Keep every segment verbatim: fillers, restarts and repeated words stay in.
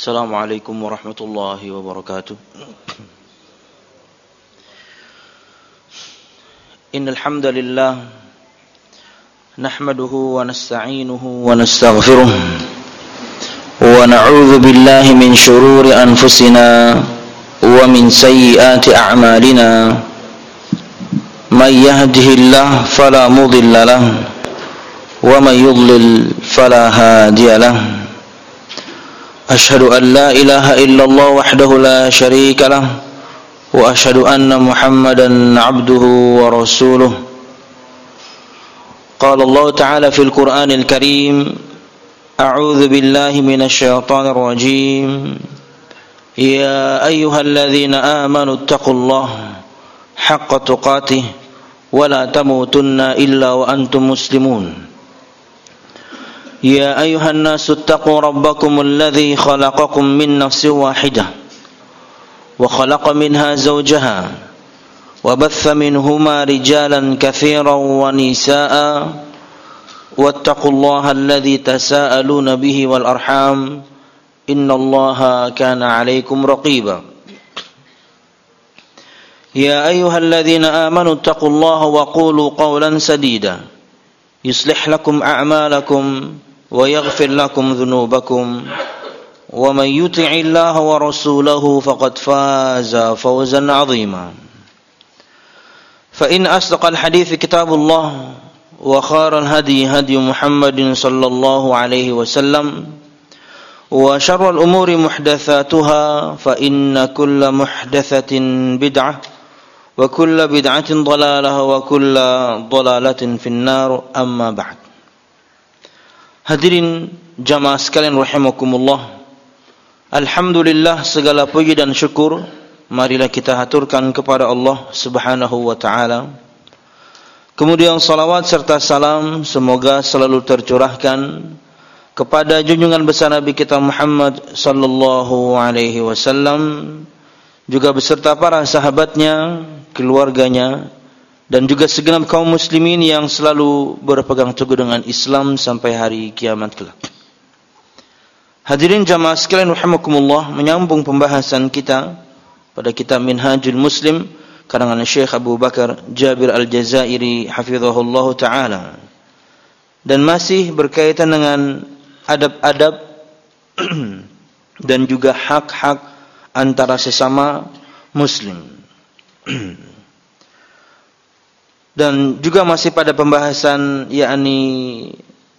Assalamualaikum warahmatullahi wabarakatuh. Innal hamdalillah nahmaduhu wa nasta'inuhu wa nastaghfiruh wa na'udzu billahi min shururi anfusina wa min sayyiati a'malina. May yahdihillahu fala mudilla lahu wa may yudlil fala hadiya lahu. Ashhadu an la ilaha illallah wahdahu la syarika lah wa ashhadu anna Muhammadan 'abduhu wa rasuluh. Qala Allah Ta'ala fil Qur'anil Karim, a'udzu billahi minasy syaithanir rajim. Ya ayyuhalladzina amanu taqullaha haqqa tuqatih wa la tamutunna illa wa antum muslimun. يا أيها الناس اتقوا ربكم الذي خلقكم من نفس واحدة وخلق منها زوجها وبث منهما رجالا كثيرا ونساء واتقوا الله الذي تساءلون به والأرحام إن الله كان عليكم رقيبا يا أيها الذين آمنوا اتقوا الله وقولوا قولا سديدا يصلح لكم أعمالكم ويغفر لكم ذنوبكم ومن يطع الله ورسوله فقد فاز فوزا عظيما فإن أصدق الحديث كتاب الله وخير الهدي هدي محمد صلى الله عليه وسلم وشر الأمور محدثاتها فإن كل محدثة بدعة وكل بدعة ضلالة وكل ضلالة في النار أما بعد. Hadirin jamaah sekalian rahimakumullah. Alhamdulillah, segala puji dan syukur marilah kita haturkan kepada Allah Subhanahu wa taala. Kemudian salawat serta salam semoga selalu tercurahkan kepada junjungan besar Nabi kita Muhammad sallallahu alaihi wasallam, juga beserta para sahabatnya, keluarganya, dan juga segenap kaum muslimin yang selalu berpegang teguh dengan Islam sampai hari kiamat kelak. Hadirin jamaah sekalian rahimakumullah, menyambung pembahasan kita pada kitab Minhajul Muslim karangan Syekh Abu Bakar Jabir Al-Jazairi hafizahullah ta'ala, dan masih berkaitan dengan adab-adab dan juga hak-hak antara sesama muslim. Dan juga masih pada pembahasan yakni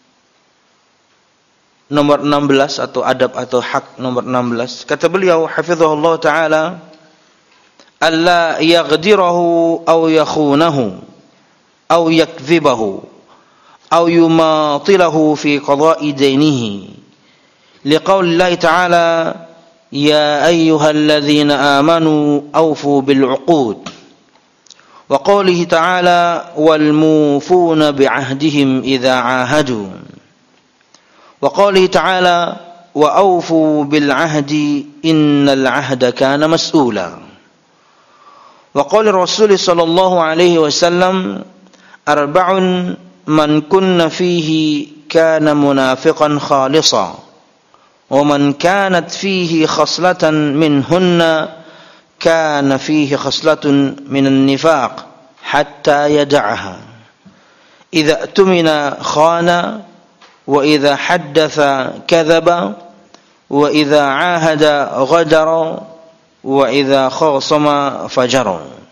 nomor enam belas atau adab atau hak nomor enam belas. Kata beliau hafizahullah ta'ala, alla yaghdirahu aw yakhunahu aw yakdhibahu aw yumatilahu fi qada'i dainihi liqaulillahi ta'ala ya ayyuhalladzina amanu awfu bil 'uqud wa qawlihi ta'ala wal mufuna bi'ahdihim idza 'ahadu wa qawlihi ta'ala wa awfu bil 'ahdi innal 'ahda kana mas'ula wa qawli rasul sallallahu alaihi wasallam arba'un man kunna fihi kana munafiqan khalisan wa man kanat fihi khaslatan minhunna كان فيه خصلة من النفاق حتى يدعها إذا اؤتمن خان وإذا حدث كذب وإذا عاهد غدر وإذا خاصم فجر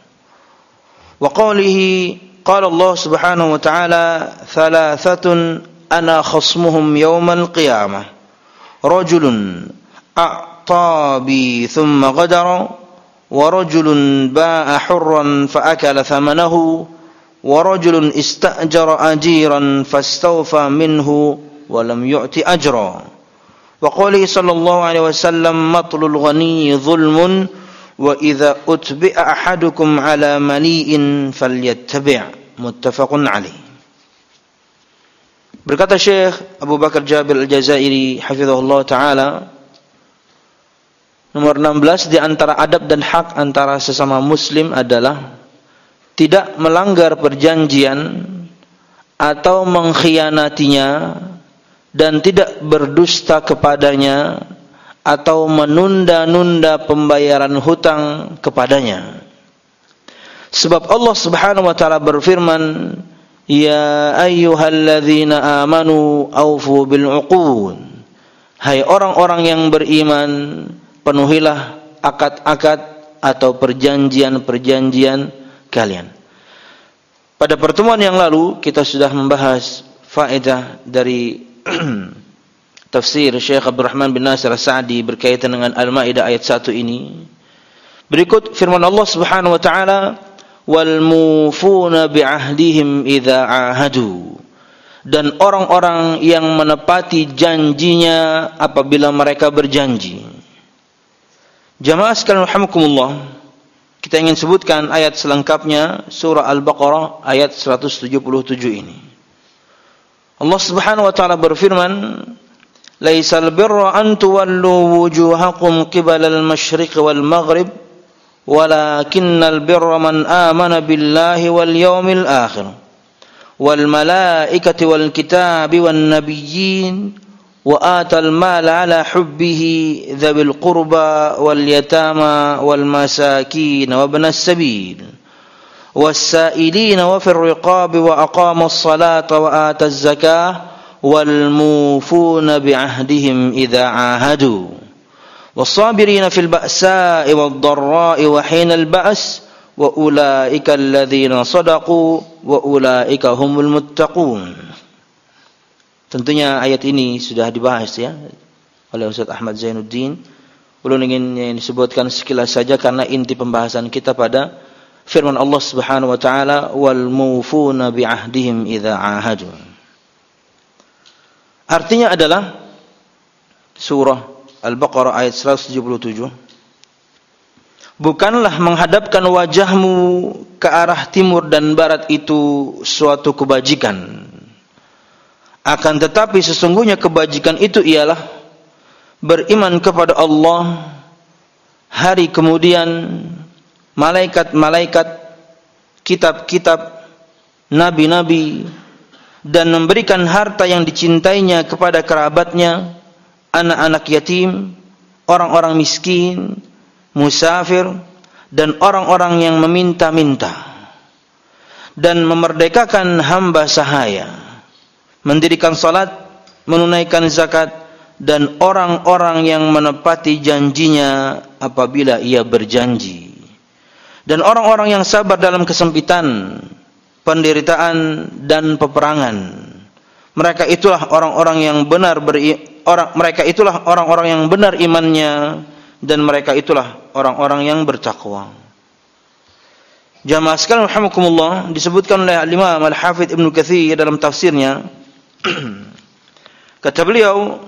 وقوله قال الله سبحانه وتعالى ثلاثة أنا خصمهم يوم القيامة رجل أعطى بي ثم غدر ورجل باع حرا فأكل ثمنه ورجل استأجر أجيرا فاستوفى منه ولم يؤت أجرا وقوله صلى الله عليه وسلم مطل الغني ظلم وإذا أتبع أحدكم على مليء فليتبع متفق عليه. Berkata Syekh Abu Bakar Jabir Al-Jazairi hafizahullah ta'ala, nomor enam belas di antara adab dan hak antara sesama muslim adalah tidak melanggar perjanjian atau mengkhianatinya dan tidak berdusta kepadanya atau menunda-nunda pembayaran hutang kepadanya. Sebab Allah Subhanahu wa taala berfirman, "Ya ayyuhalladzina amanu aufu bil 'uqud." Hai orang-orang yang beriman, penuhilah akad-akad atau perjanjian-perjanjian kalian. Pada pertemuan yang lalu kita sudah membahas faedah dari tafsir Syekh Abdurrahman bin Nasir As-Sa'di berkaitan dengan Al-Maidah ayat satu ini. Berikut firman Allah Subhanahu wa taala, "Wal mufuna bi'ahdihim idza 'ahadu." Dan orang-orang yang menepati janjinya apabila mereka berjanji. Jamaah sekalian rahimakumullah, kita ingin sebutkan ayat selengkapnya surah Al-Baqarah ayat seratus tujuh puluh tujuh ini. Allah Subhanahu wa taala berfirman, "Laisal birra an tuwallu wujuhakum qibala al-masyriq wal maghrib, walakinnal birra man amana billahi wal yawmil akhir, wal malaikati wal kitabi wan nabiyyin, wa atal mala ala hubbihi dhabil qurba wal yatama wal masakin wa ibnas sabil, was-sa'ilina wa fir riqabi wa aqamas salata wa ataz zakah, wal mufuna bi'ahdihim idza 'ahadu, was-sabirina fil ba'sa'i wad dharra'i wa hinal ba's, wa ulaika alladzina shadaqu wa ulaika humul muttaqun." Tentunya ayat ini sudah dibahas ya oleh Ustaz Ahmad Zainuddin. Ulun ingin disebutkan sekilas saja karena inti pembahasan kita pada firman Allah Subhanahu wa taala, "Wal mufuna bi'ahdihim idza 'ahadu." Artinya adalah surah Al-Baqarah ayat seratus tujuh puluh tujuh, bukanlah menghadapkan wajahmu ke arah timur dan barat itu suatu kebajikan. Akan tetapi sesungguhnya kebajikan itu ialah beriman kepada Allah, hari kemudian, malaikat-malaikat, kitab-kitab, nabi-nabi, dan memberikan harta yang dicintainya kepada kerabatnya, anak-anak yatim, orang-orang miskin, musafir, dan orang-orang yang meminta-minta, dan memerdekakan hamba sahaya, mendirikan salat, menunaikan zakat, dan orang-orang yang menepati janjinya apabila ia berjanji, dan orang-orang yang sabar dalam kesempitan, penderitaan, dan peperangan. Mereka itulah orang-orang yang benar beri, orang mereka itulah orang-orang yang benar imannya, dan mereka itulah orang-orang yang bertakwa. Jamaah sekalian rahimakumullah, disebutkan oleh Al-Imam Al-Hafidz Ibnu Katsir dalam tafsirnya, kata beliau,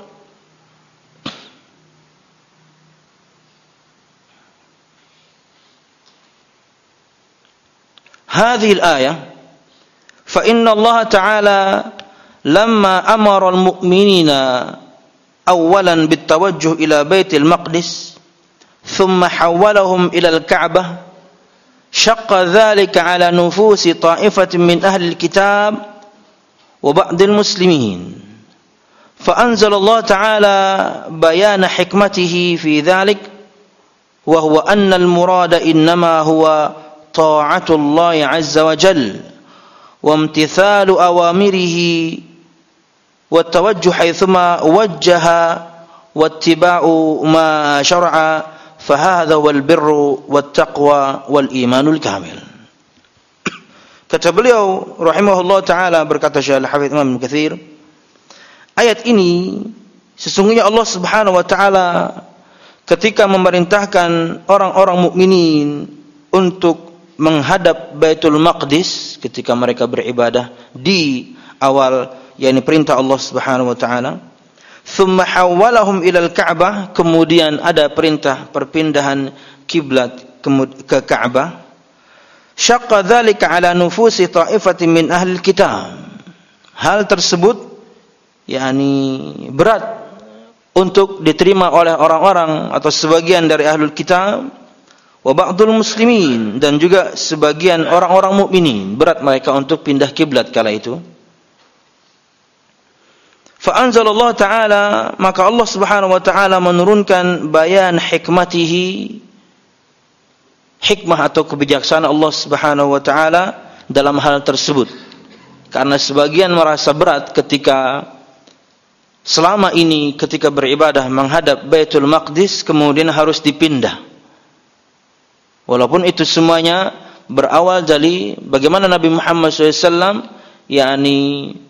"Hadhihi al-ayah fa inna Allah Ta'ala lamma amara al-mu'minina awalan bitawajjuh ila Baitil Maqdis thumma hawwalahum ila al-Ka'bah shaqqa dhalika ala nufusi ta'ifatin min ahli al-kitab wa ba'dil muslimin, fa anzala Allah Ta'ala bayana hikmatihi fi dhalik, wa huwa anna al-murada innama huwa ta'atullahi 'azza wa jalla wa imtithalu awamirihi wa tawajjuh haythuma wajjaha wa ittiba'u ma syar'a, fa hadha wal birru wat taqwa wal imanul kamil." Kata beliau rahimahullah taala, berkata Syekh Al-Hafidz Imam Ibnu Katsir, ayat ini sesungguhnya Allah Subhanahu wa taala ketika memerintahkan orang-orang mukminin untuk menghadap Baitul Maqdis ketika mereka beribadah di awal, yakni perintah Allah Subhanahu wa taala, thumma hawwalahum ilal Ka'bah, kemudian ada perintah perpindahan kiblat ke Ka'bah, syaqqa dzalika ala nufusi ta'ifatin min ahli kitab. Hal tersebut yakni berat untuk diterima oleh orang-orang atau sebagian dari ahlul kitab, wa ba'dul muslimin, dan juga sebagian orang-orang mukminin, berat mereka untuk pindah kiblat kala itu. Fa anzalallahu ta'ala, maka Allah Subhanahu wa taala menurunkan bayan hikmatihi, hikmah atau kebijaksanaan Allah Subhanahu wa taala dalam hal tersebut. Karena sebagian merasa berat ketika selama ini ketika beribadah menghadap Baitul Maqdis kemudian harus dipindah. Walaupun itu semuanya berawal dari bagaimana Nabi Muhammad shallallahu alaihi wasallam, yakni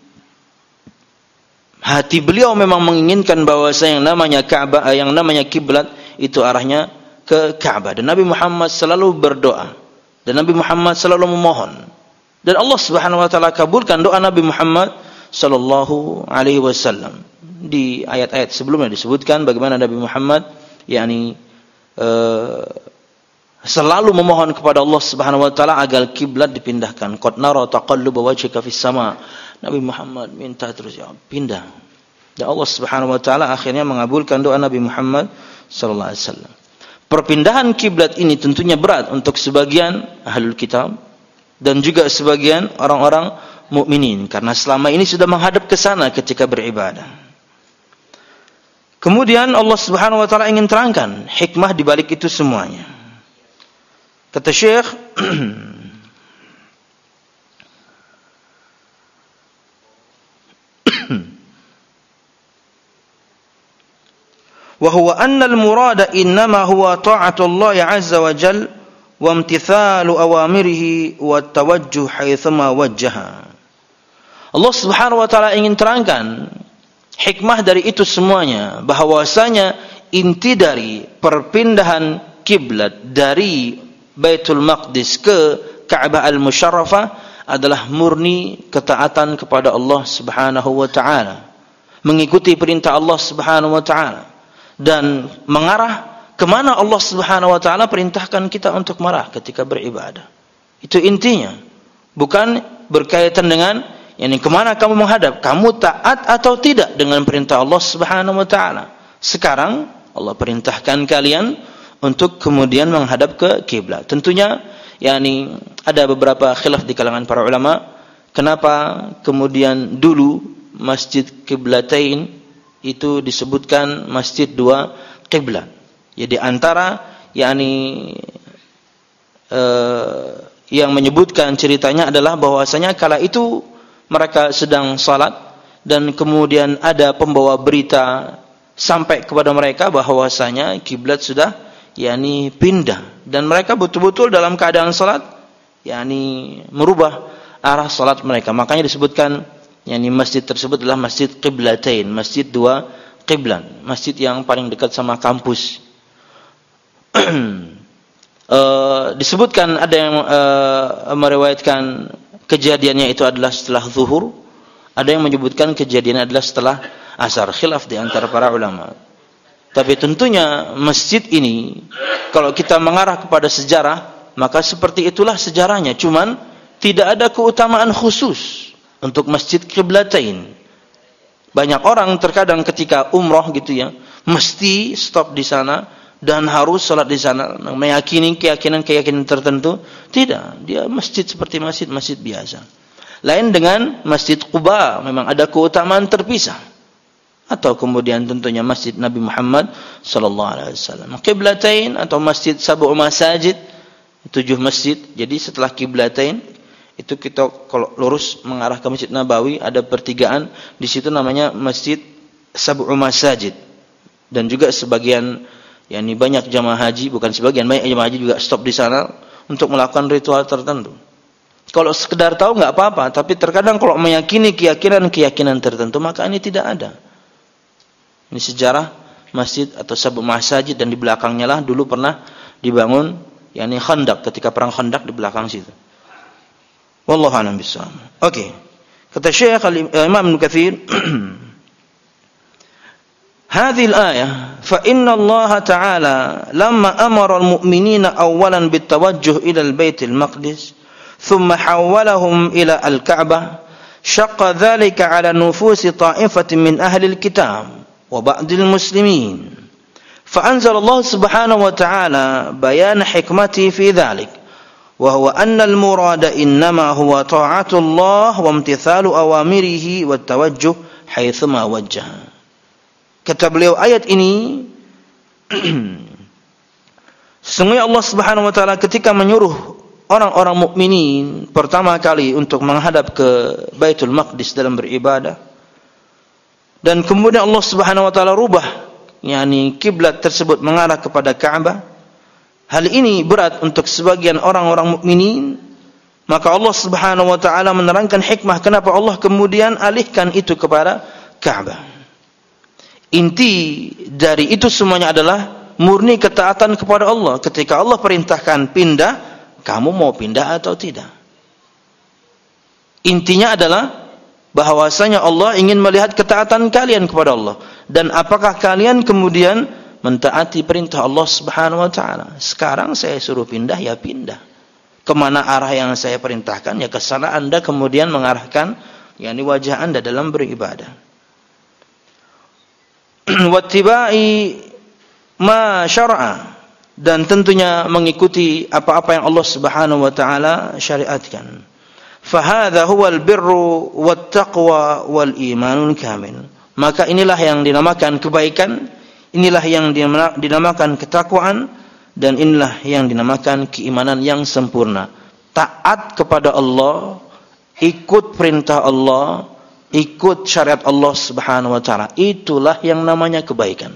hati beliau memang menginginkan bahwasanya yang namanya Ka'bah, yang namanya kiblat itu arahnya ke Ka'bah, dan Nabi Muhammad selalu berdoa dan Nabi Muhammad selalu memohon, dan Allah Subhanahu wa taala kabulkan doa Nabi Muhammad sallallahu alaihi wasallam. Di ayat-ayat sebelumnya disebutkan bagaimana Nabi Muhammad yakni uh, selalu memohon kepada Allah Subhanahu wa taala agar kiblat dipindahkan. Qad nara taqalluba wajhika fis sama. Nabi Muhammad minta terus, ya pindah. Dan Allah Subhanahu wa taala akhirnya mengabulkan doa Nabi Muhammad sallallahu alaihi wasallam. Perpindahan kiblat ini tentunya berat untuk sebagian ahlul kitab dan juga sebagian orang-orang mukminin karena selama ini sudah menghadap ke sana ketika beribadah. Kemudian Allah Subhanahu wa taala ingin terangkan hikmah di balik itu semuanya. Kata Syekh wa huwa anna al-murada innama huwa ta'atullah azza wa jal wa imtithalu awamirihi wa tawajjuh haitsuma wajjaha. Allah Subhanahu wa taala ingin terangkan hikmah dari itu semuanya, bahwasanya inti dari perpindahan kiblat dari Baitul Maqdis ke Ka'bah al-Musyarrafah adalah murni ketaatan kepada Allah Subhanahu wa taala, mengikuti perintah Allah Subhanahu wa taala dan mengarah kemana Allah Subhanahu wa taala perintahkan kita untuk marah ketika beribadah. Itu intinya. Bukan berkaitan dengan yakni kemana kamu menghadap, kamu taat atau tidak dengan perintah Allah Subhanahu wa taala. Sekarang Allah perintahkan kalian untuk kemudian menghadap ke kiblat. Tentunya yakni ada beberapa khilaf di kalangan para ulama kenapa kemudian dulu Masjid Qiblatain itu disebutkan masjid dua kiblat. Jadi antara yakni eh, yang menyebutkan ceritanya adalah bahwasanya kala itu mereka sedang salat dan kemudian ada pembawa berita sampai kepada mereka bahwasanya kiblat sudah yakni pindah dan mereka betul-betul dalam keadaan salat yakni merubah arah salat mereka. Makanya disebutkan yakni masjid tersebut adalah Masjid Qiblatain, masjid dua kiblat, masjid yang paling dekat sama kampus. Uh, disebutkan ada yang uh, meriwayatkan kejadiannya itu adalah setelah zuhur, ada yang menyebutkan kejadiannya adalah setelah asar. Khilaf di antara para ulama. Tapi tentunya masjid ini kalau kita mengarah kepada sejarah, maka seperti itulah sejarahnya. Cuman tidak ada keutamaan khusus untuk Masjid Qiblatain. Banyak orang terkadang ketika umroh gitu ya, mesti stop di sana dan harus sholat di sana, meyakini keyakinan-keyakinan tertentu. Tidak, dia masjid seperti masjid-masjid biasa. Lain dengan Masjid Quba, memang ada keutamaan terpisah. Atau kemudian tentunya Masjid Nabi Muhammad sallallahu alaihi wasallam. Qiblatain atau Masjid Sab'u Masajid, tujuh masjid. Jadi setelah Qiblatain itu kita kalau lurus mengarah ke Masjid Nabawi ada pertigaan, di situ namanya Masjid Sab'u Masajid. Dan juga sebagian yakni banyak jamaah haji, bukan sebagian, banyak jamaah haji juga stop di sana untuk melakukan ritual tertentu. Kalau sekedar tahu enggak apa-apa, tapi terkadang kalau meyakini keyakinan-keyakinan tertentu maka ini tidak ada. Ini sejarah masjid atau Sab'u Masajid, dan di belakangnya lah dulu pernah dibangun yakni Khandaq, ketika perang Khandaq di belakang situ. Wallahu a'lam bishawab. Oke. Kata Syekh Imam Ibnu Katsir, "Hadhihi al-ayah fa inna Allah ta'ala lamma amara al-mu'minina awwalan bit-tawajjuh ila al-Bait al-Maqdis, thumma hawwalahum ila al-Ka'bah, shaqqa dhalika 'ala nufusi ta'ifatin min ahli al-kitab wa ba'd al-muslimin. Fa anzala Allah subhanahu wa ta'ala bayan hikmati fi dhalik. وهو أن المراد إنما هو طاعة الله وامتثال أوامره والتوجه haitsuma wajjaha. Kata beliau, ayat ini sesungguhnya Allah Subhanahu wa taala ketika menyuruh orang-orang mukminin pertama kali untuk menghadap ke Baitul Maqdis dalam beribadah, dan kemudian Allah Subhanahu wa taala rubah yakni kiblat tersebut mengarah kepada Ka'bah. Hal ini berat untuk sebagian orang-orang mukminin, maka Allah Subhanahu wa taala menerangkan hikmah kenapa Allah kemudian alihkan itu kepada Ka'bah. Inti dari itu semuanya adalah murni ketaatan kepada Allah. Ketika Allah perintahkan pindah, kamu mau pindah atau tidak? Intinya adalah bahwasanya Allah ingin melihat ketaatan kalian kepada Allah, dan apakah kalian kemudian mentaati perintah Allah Subhanahu wa taala. Sekarang saya suruh pindah, ya pindah. Kemana arah yang saya perintahkan, ya ke sana Anda kemudian mengarahkan yakni wajah Anda dalam beribadah. Wattiba'i ma syar'a, dan tentunya mengikuti apa-apa yang Allah Subhanahu wa taala syariatkan. Fahadha huwal birru wat taqwa wal imanul kamil. Maka inilah yang dinamakan kebaikan, inilah yang dinamakan ketakwaan, dan inilah yang dinamakan keimanan yang sempurna. Taat kepada Allah, ikut perintah Allah, ikut syariat Allah Subhanahu wa taala. Itulah yang namanya kebaikan.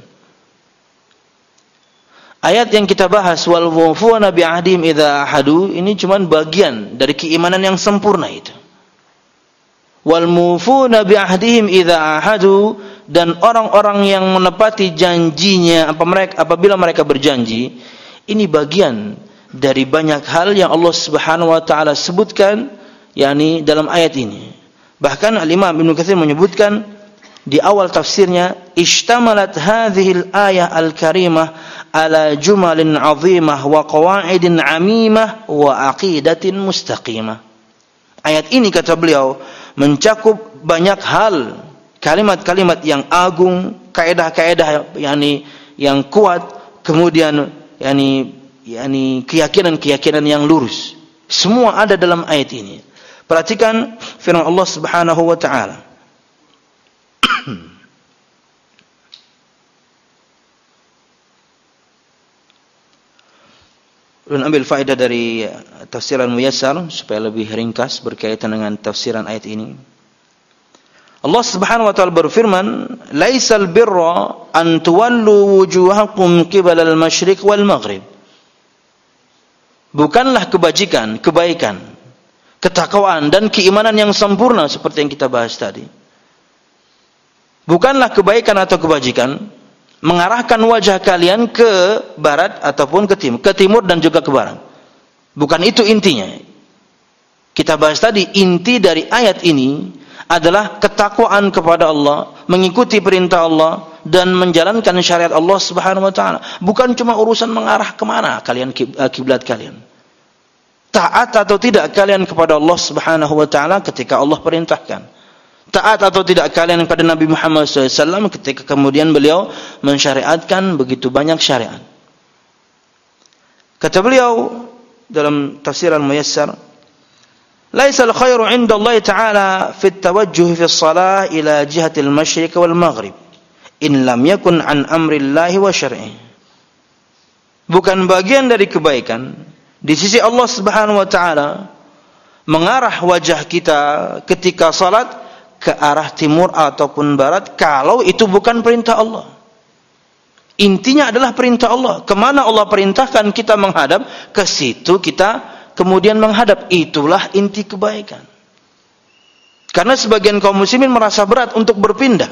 Ayat yang kita bahas, wal mufuna bi ahdihim idza ahadu, ini cuma bagian dari keimanan yang sempurna itu. Wal mufuna bi ahdihim idza ahadu, dan orang-orang yang menepati janjinya apa mereka apabila mereka berjanji, ini bagian dari banyak hal yang Allah Subhanahu wa taala sebutkan yakni dalam ayat ini. Bahkan Al-Imam Ibnu Katsir menyebutkan di awal tafsirnya, ishtamalat hadhil ayah al-karimah ala jumalin azimah wa qawaidin amimah wa aqidatin mustaqimah. Ayat ini, kata beliau, mencakup banyak hal, kalimat-kalimat yang agung, kaidah-kaidah yakni yang kuat, kemudian yakni yakni keyakinan-keyakinan yang lurus. Semua ada dalam ayat ini. Perhatikan firman Allah Subhanahu wa taala. Ulun ambil faedah dari tafsiran Muyassar supaya lebih ringkas berkaitan dengan tafsiran ayat ini. Allah Subhanahu wa taala berfirman, "Laisal birra an tuwallu wujuhakum qibala al-masyriq wal maghrib." Bukanlah kebajikan, kebaikan, ketakwaan dan keimanan yang sempurna seperti yang kita bahas tadi. Bukanlah kebaikan atau kebajikan mengarahkan wajah kalian ke barat ataupun ke timur, ke timur dan juga ke barat. Bukan itu intinya. Kita bahas tadi, inti dari ayat ini adalah ketakwaan kepada Allah, mengikuti perintah Allah dan menjalankan syariat Allah Subhanahu wa taala. Bukan cuma urusan mengarah kemana kalian kiblat kalian. Taat atau tidak kalian kepada Allah Subhanahu wa taala ketika Allah perintahkan. Taat atau tidak kalian kepada Nabi Muhammad shallallahu alaihi wasallam ketika kemudian beliau mensyariatkan begitu banyak syariat. Kata beliau dalam tafsiran Muyassar, "Laisal khairu 'inda Allah Ta'ala fi at-tawajjuh fi as-salah ila jihati al-masyriq wal maghrib in lam yakun an amri Allah wa syar'ihi." Bukan bagian dari kebaikan di sisi Allah Subhanahu wa taala mengarah wajah kita ketika salat ke arah timur ataupun barat kalau itu bukan perintah Allah. Intinya adalah perintah Allah. Kemana Allah perintahkan kita menghadap, ke situ kita kemudian menghadap. Itulah inti kebaikan. Karena sebagian kaum muslimin merasa berat untuk berpindah.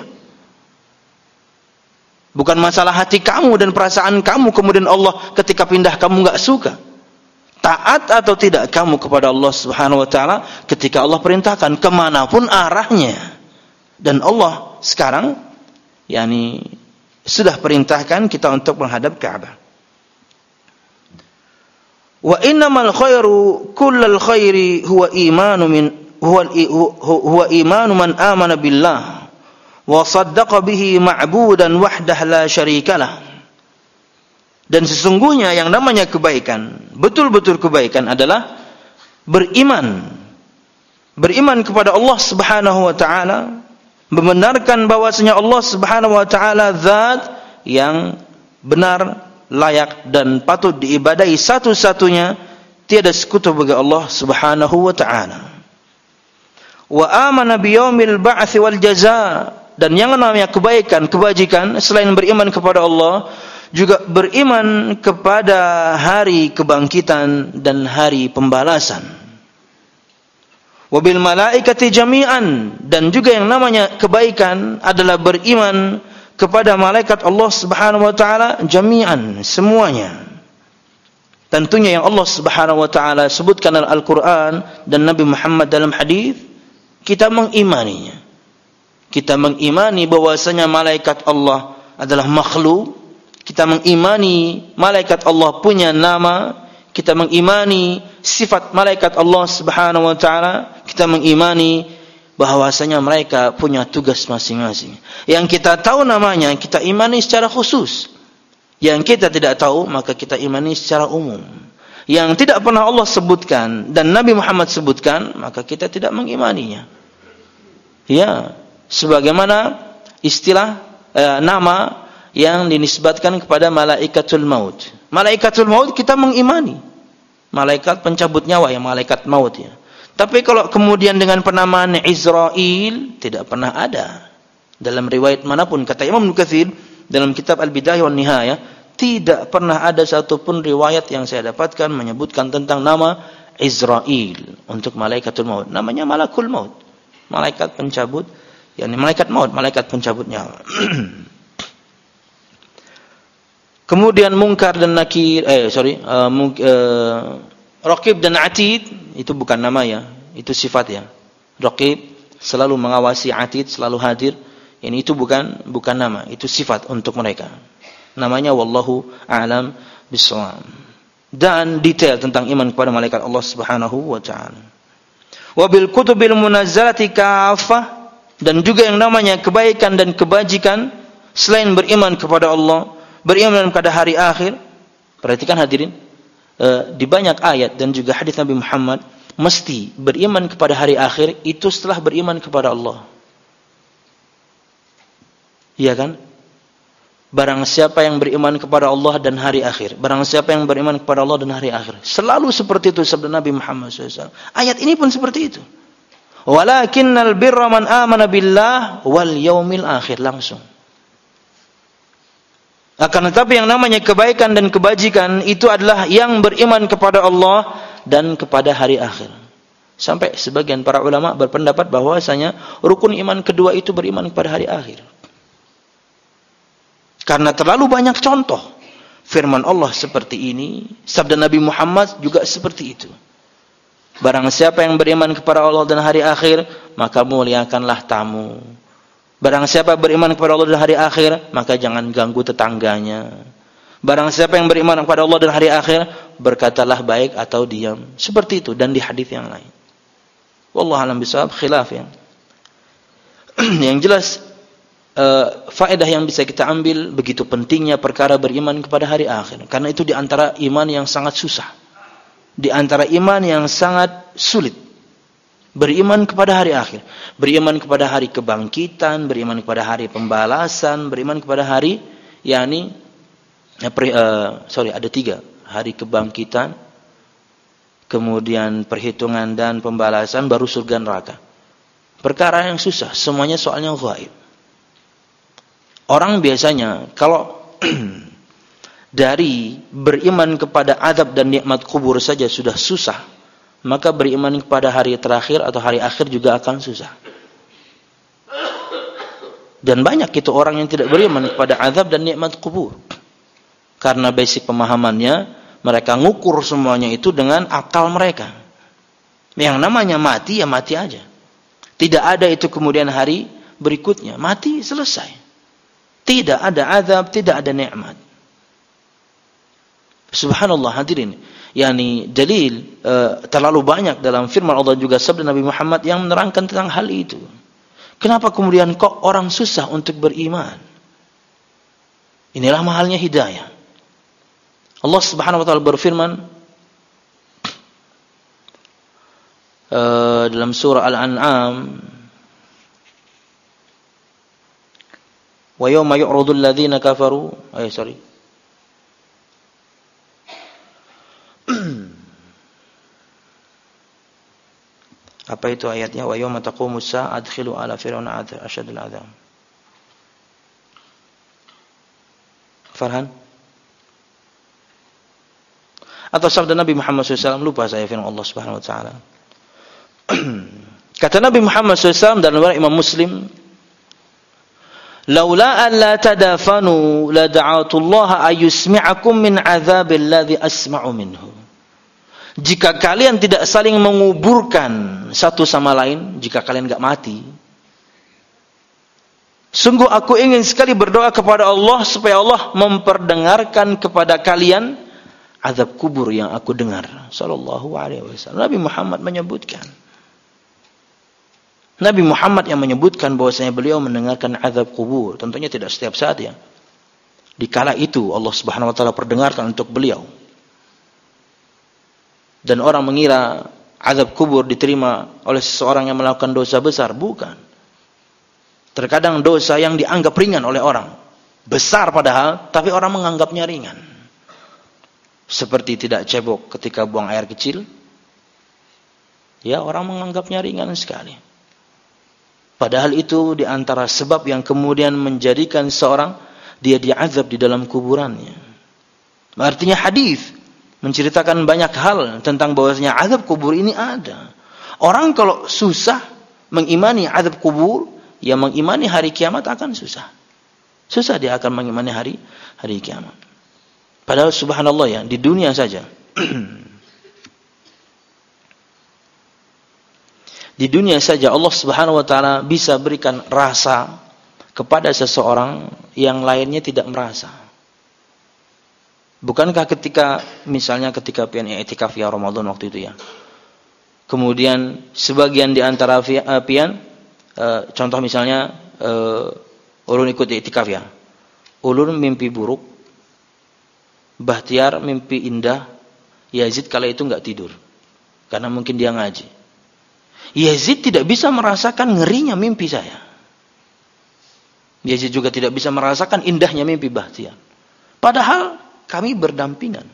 Bukan masalah hati kamu dan perasaan kamu kemudian Allah ketika pindah kamu enggak suka. Taat atau tidak kamu kepada Allah Subhanahu wa taala ketika Allah perintahkan kemanapun arahnya. Dan Allah sekarang yakni sudah perintahkan kita untuk menghadap Ka'bah. Wa innamal khairu kullal khairi huwa imanu min huwa huwa imanu man amana billah wa saddaqa bihi ma'budan wahdah la syarikalah. Dan sesungguhnya yang namanya kebaikan, betul-betul kebaikan adalah beriman. Beriman kepada Allah Subhanahu wa taala, membenarkan bahwasanya Allah Subhanahu wa taala zat yang benar, layak dan patut diibadahi satu-satunya, tiada sekutu bagi Allah Subhanahu wa taala. Wa amana biyaumil ba'ts wal jazaa, dan yang namanya kebaikan, kebajikan selain beriman kepada Allah, juga beriman kepada hari kebangkitan dan hari pembalasan. Wabil malaikati jami'an, dan juga yang namanya kebaikan adalah beriman kepada malaikat Allah Subhanahu wa taala jami'an, semuanya. Tentunya yang Allah Subhanahu wa taala sebutkan dalam Al-Qur'an dan Nabi Muhammad dalam hadis, kita mengimaninya. Kita mengimani bahwasanya malaikat Allah adalah makhluk. Kita mengimani malaikat Allah punya nama. Kita mengimani sifat malaikat Allah Subhanahu wa taala. Kita mengimani bahwasanya mereka punya tugas masing-masing. Yang kita tahu namanya, kita imani secara khusus. Yang kita tidak tahu, maka kita imani secara umum. Yang tidak pernah Allah sebutkan dan Nabi Muhammad sebutkan, maka kita tidak mengimaninya. Ya, sebagaimana istilah eh, nama yang dinisbatkan kepada malaikatul maut. Malaikatul maut kita mengimani. Malaikat pencabut nyawa, ya, malaikat maut, ya. Tapi kalau kemudian dengan penamaan Israel, tidak pernah ada dalam riwayat manapun. Kata Imam Ibnu Katsir dalam kitab Al-Bidayah wan Nihayah, tidak pernah ada satupun riwayat yang saya dapatkan menyebutkan tentang nama Israel untuk malaikatul maut. Namanya malakul maut, malaikat pencabut, yakni malaikat maut, malaikat pencabut nyawa. Kemudian Munkar dan Nakir, eh sorry, uh, mung, uh, Raqib dan Atid, itu bukan nama, ya, itu sifat, ya. Raqib selalu mengawasi, Atid selalu hadir. Ini itu bukan bukan nama, itu sifat untuk mereka. Namanya wallahu a'lam bishawab. Dan detail tentang iman kepada malaikat Allah Subhanahu wa taala. Wa bil kutubil munazzalati kafah, dan juga yang namanya kebaikan dan kebajikan selain beriman kepada Allah, beriman kepada hari akhir. Perhatikan hadirin, di banyak ayat dan juga hadis Nabi Muhammad, mesti beriman kepada hari akhir itu setelah beriman kepada Allah. Iya kan? Barang siapa yang beriman kepada Allah dan hari akhir, barang siapa yang beriman kepada Allah dan hari akhir, selalu seperti itu sabda Nabi Muhammad shallallahu alaihi wasallam. Ayat ini pun seperti itu. Walakinnal birra man amana billah wal yaumil akhir, langsung. Akan tetapi yang namanya kebaikan dan kebajikan itu adalah yang beriman kepada Allah dan kepada hari akhir. Sampai sebagian para ulama berpendapat bahwasanya rukun iman kedua itu beriman kepada hari akhir. Karena terlalu banyak contoh firman Allah seperti ini, sabda Nabi Muhammad juga seperti itu. Barang siapa yang beriman kepada Allah dan hari akhir, maka muliakanlah tamu. Barang siapa beriman kepada Allah dan hari akhir, maka jangan ganggu tetangganya. Barang siapa yang beriman kepada Allah dan hari akhir, berkatalah baik atau diam. Seperti itu, dan di hadis yang lain. Wallahu a'lam bishawab, khilaf, ya. Yang jelas, uh, faedah yang bisa kita ambil, begitu pentingnya perkara beriman kepada hari akhir. Karena itu di antara iman yang sangat susah. Di antara iman yang sangat sulit. Beriman kepada hari akhir, beriman kepada hari kebangkitan, beriman kepada hari pembalasan, beriman kepada hari, yakni, uh, sorry, ada tiga, hari kebangkitan, kemudian perhitungan dan pembalasan, baru surga neraka. Perkara yang susah, semuanya soalnya ghaib. Orang biasanya kalau dari beriman kepada azab dan nikmat kubur saja sudah susah, maka beriman kepada hari terakhir atau hari akhir juga akan susah. Dan banyak itu orang yang tidak beriman kepada azab dan nikmat kubur. Karena basic pemahamannya, mereka ngukur semuanya itu dengan akal mereka. Yang namanya mati, ya mati aja. Tidak ada itu kemudian hari berikutnya. Mati, selesai. Tidak ada azab, tidak ada nikmat. Subhanallah, hadirin. Yani dalil uh, terlalu banyak dalam firman Allah juga sabda Nabi Muhammad yang menerangkan tentang hal itu. Kenapa kemudian kok orang susah untuk beriman? Inilah mahalnya hidayah. Allah Subhanahu wa taala berfirman uh, dalam surah Al-An'am Wa yawma yu'radul ladzina kafaru. Eh sorry. Apa itu ayatnya? Wa yawma taqumus sa'a adkhilu ala fir'auna asyadul 'adzab. Farhan? Atau sabda Nabi Muhammad shallallahu alaihi wasallam, lupa saya firman Allah Subhanahu wa taala. Kata Nabi Muhammad shallallahu alaihi wasallam dalam riwayat Imam Muslim, "Laula an la tadafanu la da'atu Allah ayusmi'akum min 'adzabil ladzi asma'u minhu." Jika kalian tidak saling menguburkan satu sama lain, jika kalian enggak mati, sungguh aku ingin sekali berdoa kepada Allah supaya Allah memperdengarkan kepada kalian azab kubur yang aku dengar. Sallallahu alaihi wasallam. Nabi Muhammad menyebutkan. Nabi Muhammad yang menyebutkan bahwasanya beliau mendengarkan azab kubur. Tentunya tidak setiap saat ya. Di kala itu Allah Subhanahu wa taala perdengarkan untuk beliau. Dan orang mengira azab kubur diterima oleh seseorang yang melakukan dosa besar. Bukan. Terkadang dosa yang dianggap ringan oleh orang. Besar padahal, tapi orang menganggapnya ringan. Seperti tidak cebok ketika buang air kecil. Ya, orang menganggapnya ringan sekali. Padahal itu di antara sebab yang kemudian menjadikan seorang dia diazab di dalam kuburannya. Artinya hadis menceritakan banyak hal tentang bahwasanya azab kubur ini ada. Orang kalau susah mengimani azab kubur, ya mengimani hari kiamat akan susah. Susah dia akan mengimani hari hari kiamat. Padahal subhanallah ya, di dunia saja. Di dunia saja Allah Subhanahu wa taala bisa berikan rasa kepada seseorang yang lainnya tidak merasa. Bukankah ketika misalnya ketika pian i'tikaf ya Ramadan waktu itu ya. Kemudian sebagian di antara pian e, contoh misalnya e, ulun ikut i'tikaf ya. Ulun mimpi buruk, Bahtiar mimpi indah, Yazid kala itu enggak tidur. Karena mungkin dia ngaji. Yazid tidak bisa merasakan ngerinya mimpi saya. Yazid juga tidak bisa merasakan indahnya mimpi Bahtiar. Padahal kami berdampingan.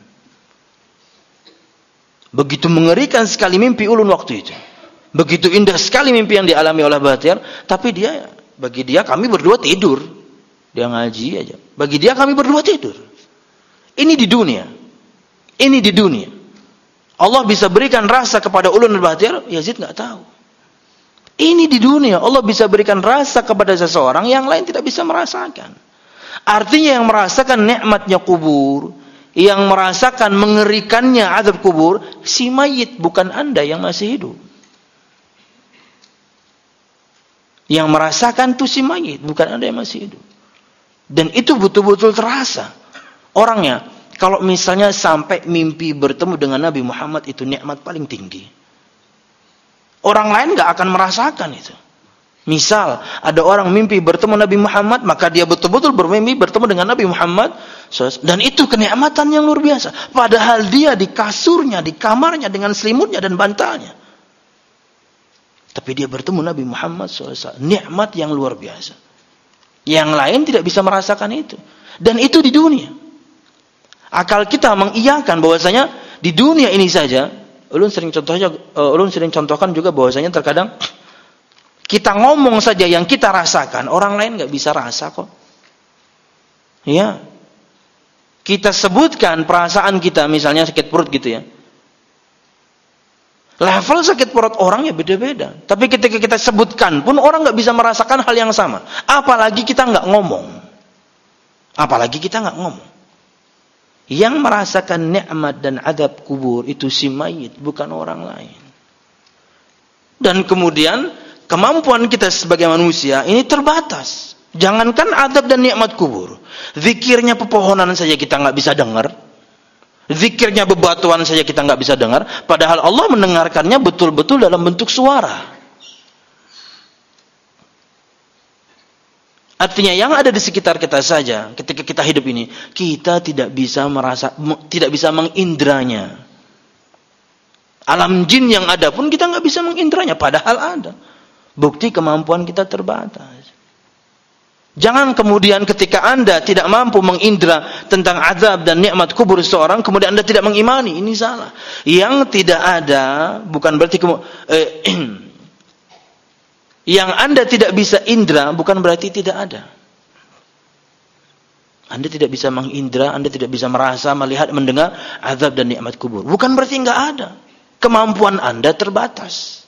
Begitu mengerikan sekali mimpi ulun waktu itu. Begitu indah sekali mimpi yang dialami oleh Bahtiar. Tapi dia, bagi dia kami berdua tidur. Dia ngaji aja. Bagi dia kami berdua tidur. Ini di dunia. Ini di dunia. Allah bisa berikan rasa kepada ulun dan Bahtiar. Yazid nggak tahu. Ini di dunia. Allah bisa berikan rasa kepada seseorang yang lain tidak bisa merasakan. Artinya yang merasakan nikmatnya kubur, yang merasakan mengerikannya azab kubur, si mayit, bukan Anda yang masih hidup. Yang merasakan itu si mayit, bukan Anda yang masih hidup. Dan itu betul-betul terasa. Orangnya, kalau misalnya sampai mimpi bertemu dengan Nabi Muhammad, itu nikmat paling tinggi. Orang lain gak akan merasakan itu. Misal, ada orang mimpi bertemu Nabi Muhammad, maka dia betul-betul bermimpi bertemu dengan Nabi Muhammad. Dan itu kenikmatan yang luar biasa. Padahal dia di kasurnya, di kamarnya, dengan selimutnya dan bantalnya. Tapi dia bertemu Nabi Muhammad shallallahu alaihi wasallam. Nikmat yang luar biasa. Yang lain tidak bisa merasakan itu. Dan itu di dunia. Akal kita mengiyakan bahwasanya di dunia ini saja, ulun sering contohnya, uh, ulun sering contohkan juga bahwasanya terkadang kita ngomong saja yang kita rasakan, orang lain nggak bisa rasa kok. Ya, kita sebutkan perasaan kita, misalnya sakit perut gitu ya. Level sakit perut orang ya beda-beda. Tapi ketika kita sebutkan pun orang nggak bisa merasakan hal yang sama. Apalagi kita nggak ngomong. Apalagi kita nggak ngomong. Yang merasakan nikmat dan adab kubur itu si mayit, bukan orang lain. Dan kemudian kemampuan kita sebagai manusia ini terbatas. Jangankan adab dan nikmat kubur. Zikirnya pepohonan saja kita nggak bisa dengar. Zikirnya bebatuan saja kita nggak bisa dengar. Padahal Allah mendengarkannya betul-betul dalam bentuk suara. Artinya yang ada di sekitar kita saja ketika kita hidup ini, kita tidak bisa merasa, tidak bisa mengindranya. Alam jin yang ada pun kita nggak bisa mengindranya. Padahal ada. Bukti kemampuan kita terbatas. Jangan kemudian ketika Anda tidak mampu mengindra tentang azab dan nikmat kubur seseorang, kemudian Anda tidak mengimani. Ini salah. Yang tidak ada bukan berarti kemu- eh, yang Anda tidak bisa indra bukan berarti tidak ada. Anda tidak bisa mengindra, Anda tidak bisa merasa, melihat, mendengar azab dan nikmat kubur. Bukan berarti enggak ada. Kemampuan Anda terbatas.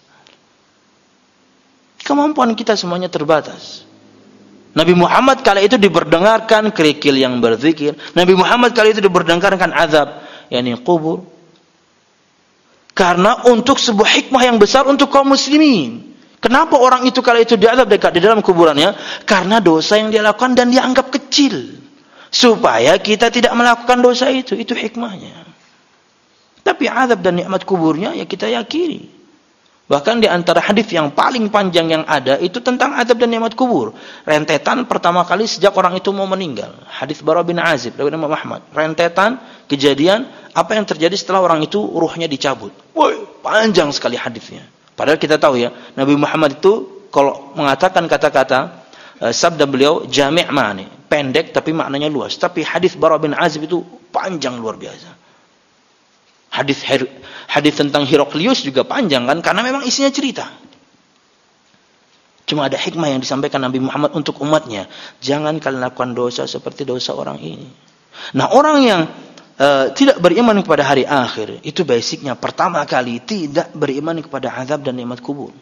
Kemampuan kita semuanya terbatas. Nabi Muhammad kala itu diperdengarkan kerikil yang berzikir. Nabi Muhammad kala itu diperdengarkan azab, yakni kubur. Karena untuk sebuah hikmah yang besar untuk kaum muslimin. Kenapa orang itu kala itu diazab dekat di dalam kuburannya? Karena dosa yang dia lakukan dan dia anggap kecil. Supaya kita tidak melakukan dosa itu. Itu hikmahnya. Tapi azab dan nikmat kuburnya ya kita yakini. Bahkan di antara hadis yang paling panjang yang ada itu tentang azab dan nikmat kubur. Rentetan pertama kali sejak orang itu mau meninggal. Hadis Bara bin Azib dari Imam Ahmad. Rentetan kejadian apa yang terjadi setelah orang itu ruhnya dicabut. Woi, panjang sekali hadisnya. Padahal kita tahu ya, Nabi Muhammad itu kalau mengatakan kata-kata sabda beliau jami' ma'ani, pendek tapi maknanya luas. Tapi hadis Bara bin Azib itu panjang luar biasa. Hadis hadis tentang Heraklius juga panjang kan, karena memang isinya cerita. Cuma ada hikmah yang disampaikan Nabi Muhammad untuk umatnya. Jangan kalian lakukan dosa seperti dosa orang ini. Nah, orang yang uh, tidak beriman kepada hari akhir, itu basicnya pertama kali tidak beriman kepada azab dan nikmat kubur.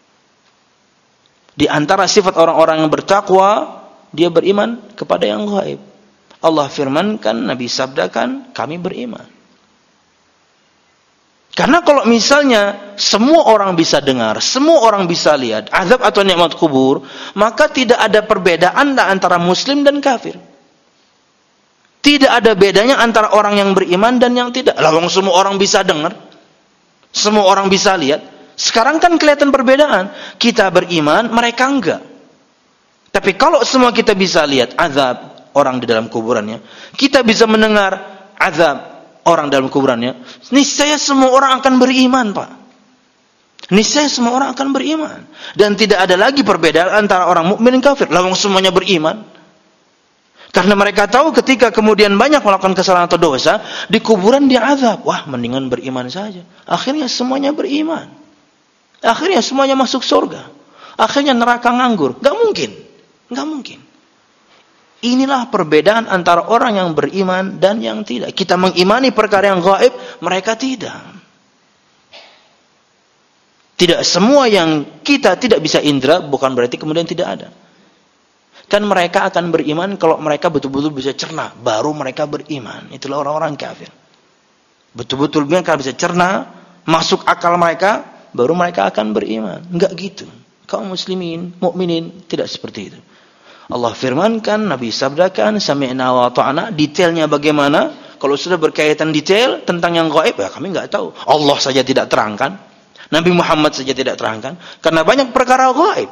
Di antara sifat orang-orang yang bertakwa, dia beriman kepada yang gaib. Allah firmankan, Nabi sabdakan, kami beriman. Karena kalau misalnya semua orang bisa dengar, semua orang bisa lihat azab atau nikmat kubur, maka tidak ada perbedaan antara muslim dan kafir. Tidak ada bedanya antara orang yang beriman dan yang tidak. Lawang semua orang bisa dengar, semua orang bisa lihat. Sekarang kan kelihatan perbedaan. Kita beriman, mereka enggak. Tapi kalau semua kita bisa lihat azab orang di dalam kuburannya, kita bisa mendengar azab orang dalam kuburannya, niscaya semua orang akan beriman, Pak. Niscaya semua orang akan beriman. Dan tidak ada lagi perbedaan antara orang mukmin dan kafir. Lawang semuanya beriman. Karena mereka tahu ketika kemudian banyak melakukan kesalahan atau dosa, di kuburan dia azab. Wah, mendingan beriman saja. Akhirnya semuanya beriman. Akhirnya semuanya masuk surga. Akhirnya neraka nganggur. Gak mungkin. Gak mungkin. Inilah perbedaan antara orang yang beriman dan yang tidak. Kita mengimani perkara yang gaib, mereka tidak. Tidak semua yang kita tidak bisa indra, bukan berarti kemudian tidak ada. Kan mereka akan beriman kalau mereka betul-betul bisa cerna, baru mereka beriman. Itulah orang-orang kafir. Betul-betul mereka bisa cerna, masuk akal mereka, baru mereka akan beriman. Enggak gitu. Kaum muslimin, mukminin tidak seperti itu. Allah firmankan, Nabi sabdakan, sami'na wa ta'na, detailnya bagaimana? Kalau sudah berkaitan detail tentang yang gaib, ya kami enggak tahu. Allah saja tidak terangkan, Nabi Muhammad saja tidak terangkan, karena banyak perkara gaib.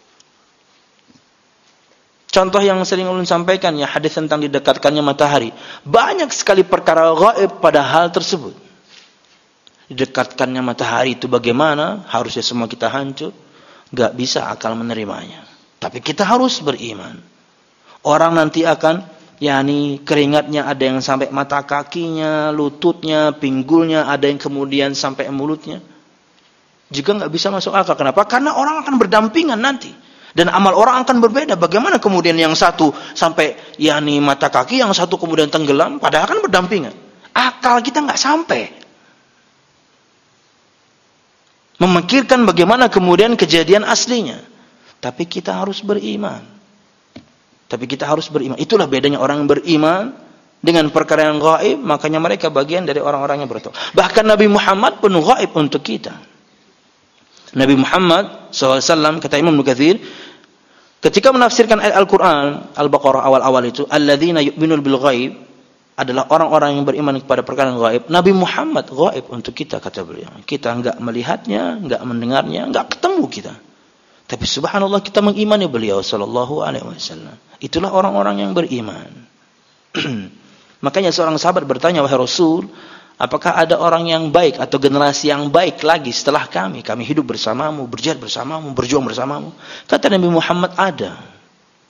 Contoh yang sering ulun sampaikan, ya hadis tentang didekatkannya matahari. Banyak sekali perkara gaib pada hal tersebut. Didekatkannya matahari itu bagaimana? Harusnya semua kita hancur. Enggak bisa akal menerimanya. Tapi kita harus beriman. Orang nanti akan, yakni keringatnya ada yang sampai mata kakinya, lututnya, pinggulnya, ada yang kemudian sampai mulutnya. Juga nggak bisa masuk akal. Kenapa? Karena orang akan berdampingan nanti. Dan amal orang akan berbeda. Bagaimana kemudian yang satu sampai yakni mata kaki, yang satu kemudian tenggelam, padahal kan berdampingan. Akal kita nggak sampai. Memikirkan bagaimana kemudian kejadian aslinya. Tapi kita harus beriman. Tapi kita harus beriman. Itulah bedanya orang yang beriman dengan perkara yang gaib. Makanya mereka bagian dari orang-orang yang bertakwa. Bahkan Nabi Muhammad pun gaib untuk kita. Nabi Muhammad shallallahu alaihi wasallam, kata Imam Nukathir, ketika menafsirkan ayat Al-Quran, Al-Baqarah awal-awal itu, alladzina yu'minul bil ghaib, adalah orang-orang yang beriman kepada perkara yang gaib. Nabi Muhammad gaib untuk kita, kata beliau. Kita enggak melihatnya, enggak mendengarnya, enggak ketemu kita. Tapi subhanallah kita mengimani beliau sallallahu alaihi wasallam. Itulah orang-orang yang beriman. Makanya seorang sahabat bertanya, wahai Rasul, apakah ada orang yang baik atau generasi yang baik lagi setelah kami? Kami hidup bersamamu, berjihad bersamamu, berjuang bersamamu. Kata Nabi Muhammad, ada.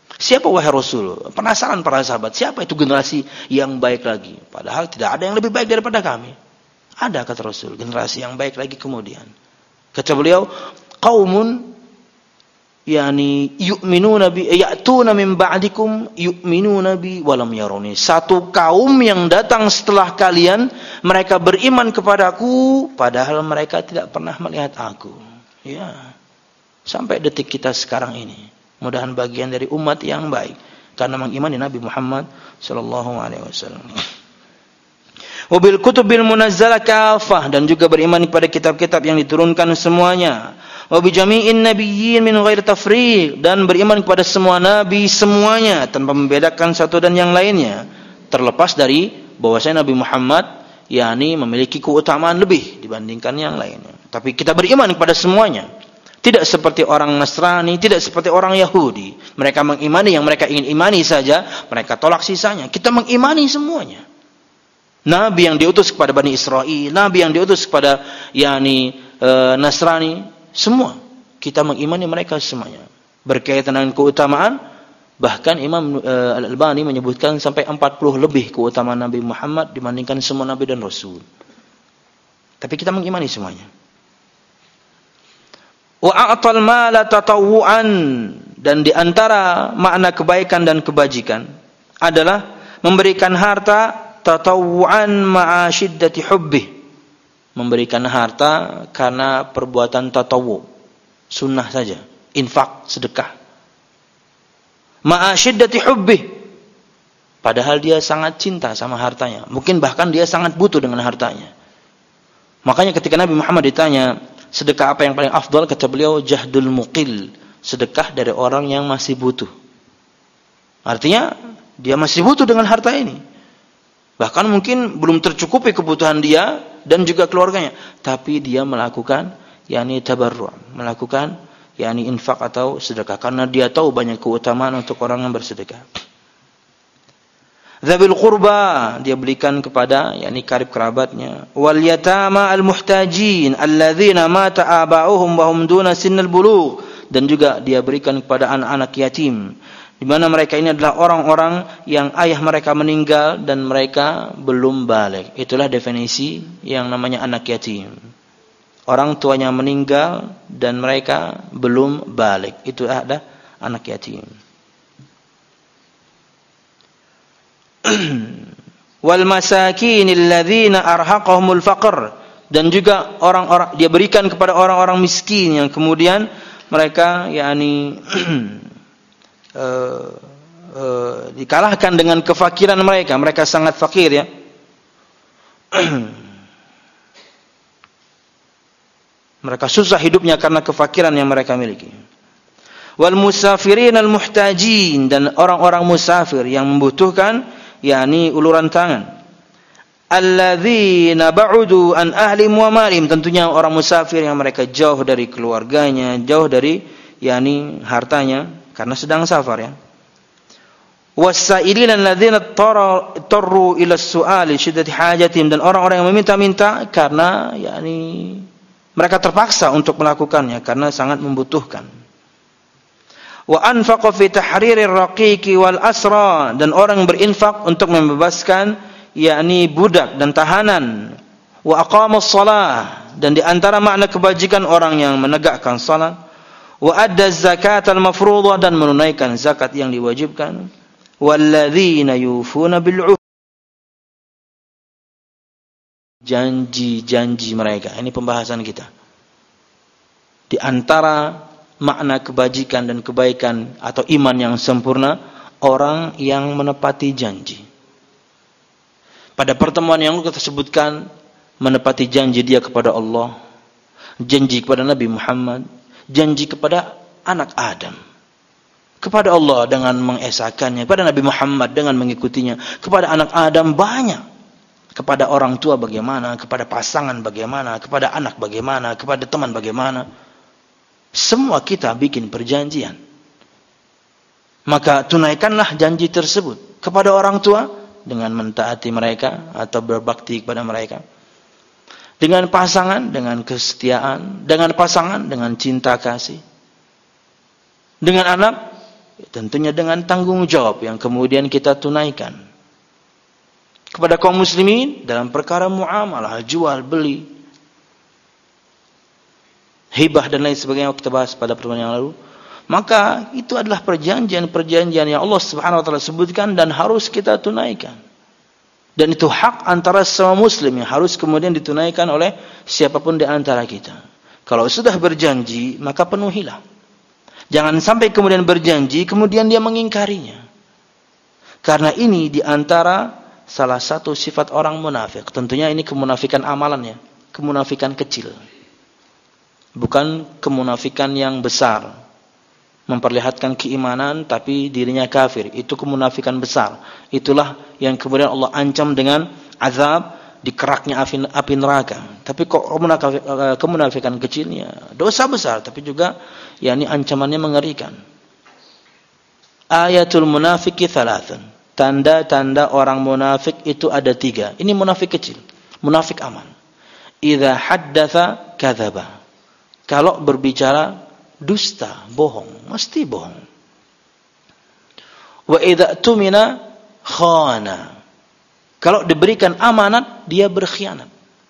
Siapa wahai Rasul? Penasaran para sahabat, siapa itu generasi yang baik lagi? Padahal tidak ada yang lebih baik daripada kami. Ada, kata Rasul, generasi yang baik lagi kemudian. Kata beliau, qaumun yani yu'minuna bi ya'tuna min ba'dikum yu'minuna bi wa lam yaruni. Satu kaum yang datang setelah kalian, mereka beriman kepadaku padahal mereka tidak pernah melihat aku. Ya. Sampai detik kita sekarang ini. Mudahan bagian dari umat yang baik karena mengimani Nabi Muhammad sallallahu alaihi wasallam. Wabil kutubil munazzalah kafah, dan juga beriman kepada kitab-kitab yang diturunkan semuanya. Wabi jami'in nabiyyin min ghairi tafriq, dan beriman kepada semua nabi semuanya tanpa membedakan satu dan yang lainnya, terlepas dari bahwasanya Nabi Muhammad yakni memiliki keutamaan lebih dibandingkan yang lainnya. Tapi kita beriman kepada semuanya. Tidak seperti orang Nasrani, tidak seperti orang Yahudi. Mereka mengimani yang mereka ingin imani saja, mereka tolak sisanya. Kita mengimani semuanya. Nabi yang diutus kepada Bani Israel, Nabi yang diutus kepada yakni e, Nasrani, semua kita mengimani mereka semuanya. Berkaitan dengan keutamaan, bahkan Imam e, Al-Albani menyebutkan sampai empat puluh lebih keutamaan Nabi Muhammad dibandingkan semua nabi dan rasul. Tapi kita mengimani semuanya. Wa a'tal mala tatawu'an, dan di antara makna kebaikan dan kebajikan adalah memberikan harta tatawu'an ma'a syiddati hubbih, memberikan harta karena perbuatan tatawu, sunnah saja, infak, sedekah. Ma'a syiddati hubbih, padahal dia sangat cinta sama hartanya, mungkin bahkan dia sangat butuh dengan hartanya. Makanya ketika Nabi Muhammad ditanya sedekah apa yang paling afdal, kata beliau jahdul muqil, sedekah dari orang yang masih butuh. Artinya dia masih butuh dengan harta ini, bahkan mungkin belum tercukupi kebutuhan dia dan juga keluarganya, tapi dia melakukan yakni tabarru', melakukan yakni infak atau sedekah karena dia tahu banyak keutamaan untuk orang yang bersedekah. Dzabil qurba, dia berikan kepada yakni karib kerabatnya. Wal yatama al muhtajin alladzina mata aba'uhum wa hum duna sinnal bulugh, dan juga dia berikan kepada anak-anak yatim, di mana mereka ini adalah orang-orang yang ayah mereka meninggal dan mereka belum baligh. Itulah definisi yang namanya anak yatim. Orang tuanya meninggal dan mereka belum baligh. Itu ada anak yatim. Wal masakinil ladzina arhaqahumul faqr, dan juga orang-orang dia berikan kepada orang-orang miskin yang kemudian mereka yakni uh, uh, dikalahkan dengan kefakiran mereka, mereka sangat fakir ya. Mereka susah hidupnya karena kefakiran yang mereka miliki. Wal musafirin al muhtajin, dan orang-orang musafir yang membutuhkan yakni uluran tangan. Alladzina ba'udu an ahlim wa malim, tentunya orang musafir yang mereka jauh dari keluarganya, jauh dari yakni hartanya karena sedang safar ya. Wasailina alladzina tarru ila as-su'ali syiddati hajatihim, dan orang-orang yang meminta-minta karena yakni mereka terpaksa untuk melakukannya karena sangat membutuhkan. Wa anfaqa fi tahririr raqiqi wal asra, dan orang berinfak untuk membebaskan yakni budak dan tahanan. Wa aqamas shalah, dan di antara makna kebajikan orang yang menegakkan salat. Wa adda zakat al mafruḍah, dan menunaikan zakat yang diwajibkan. Walladzina yufuna bil janji-janji mereka. Ini pembahasan kita. Di antara makna kebajikan dan kebaikan atau iman yang sempurna, orang yang menepati janji. Pada pertemuan yang kita sebutkan, menepati janji dia kepada Allah, janji kepada Nabi Muhammad, janji kepada anak Adam, kepada Allah dengan mengesahkannya, kepada Nabi Muhammad dengan mengikutinya, kepada anak Adam banyak, kepada orang tua bagaimana, kepada pasangan bagaimana, kepada anak bagaimana, kepada teman bagaimana. Semua kita bikin perjanjian. Maka tunaikanlah janji tersebut kepada orang tua dengan mentaati mereka atau berbakti kepada mereka. Dengan pasangan, dengan kesetiaan. Dengan pasangan, dengan cinta kasih. Dengan anak, tentunya dengan tanggung jawab yang kemudian kita tunaikan kepada kaum muslimin dalam perkara muamalah, jual beli, hibah dan lain sebagainya kita bahas pada pertemuan yang lalu. Maka itu adalah perjanjian-perjanjian yang Allah Subhanahu wa taala sebutkan dan harus kita tunaikan. Dan itu hak antara semua muslim yang harus kemudian ditunaikan oleh siapapun di antara kita. Kalau sudah berjanji, maka penuhilah. Jangan sampai kemudian berjanji, kemudian dia mengingkarinya. Karena ini di antara salah satu sifat orang munafik. Tentunya ini kemunafikan amalannya, kemunafikan kecil. Bukan kemunafikan yang besar. Memperlihatkan keimanan tapi dirinya kafir. Itu kemunafikan besar. Itulah yang kemudian Allah ancam dengan azab di keraknya api, api neraka. Tapi kok kemunafikan kecilnya dosa besar, tapi juga ya ini ancamannya mengerikan. Ayatul munafiki thalathun. Tanda-tanda orang munafik itu ada tiga. Ini munafik kecil, munafik aman. Idza haddatsa kadzaba. Kalau berbicara dusta, bohong, mesti bohong. Wa idza tumina khana. Kalau diberikan amanat, dia berkhianat.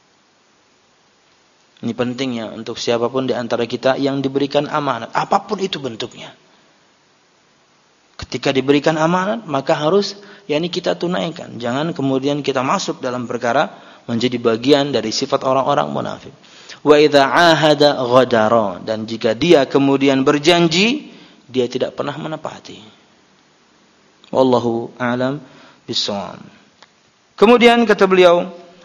Ini pentingnya untuk siapapun di antara kita yang diberikan amanat, apapun itu bentuknya. Ketika diberikan amanat, maka harus yakni kita tunaikan. Jangan kemudian kita masuk dalam perkara menjadi bagian dari sifat orang-orang munafik. Wa idza ahada ghadara, dan jika dia kemudian berjanji, dia tidak pernah menepati. Wallahu a'lam bissawab. Kemudian kata beliau,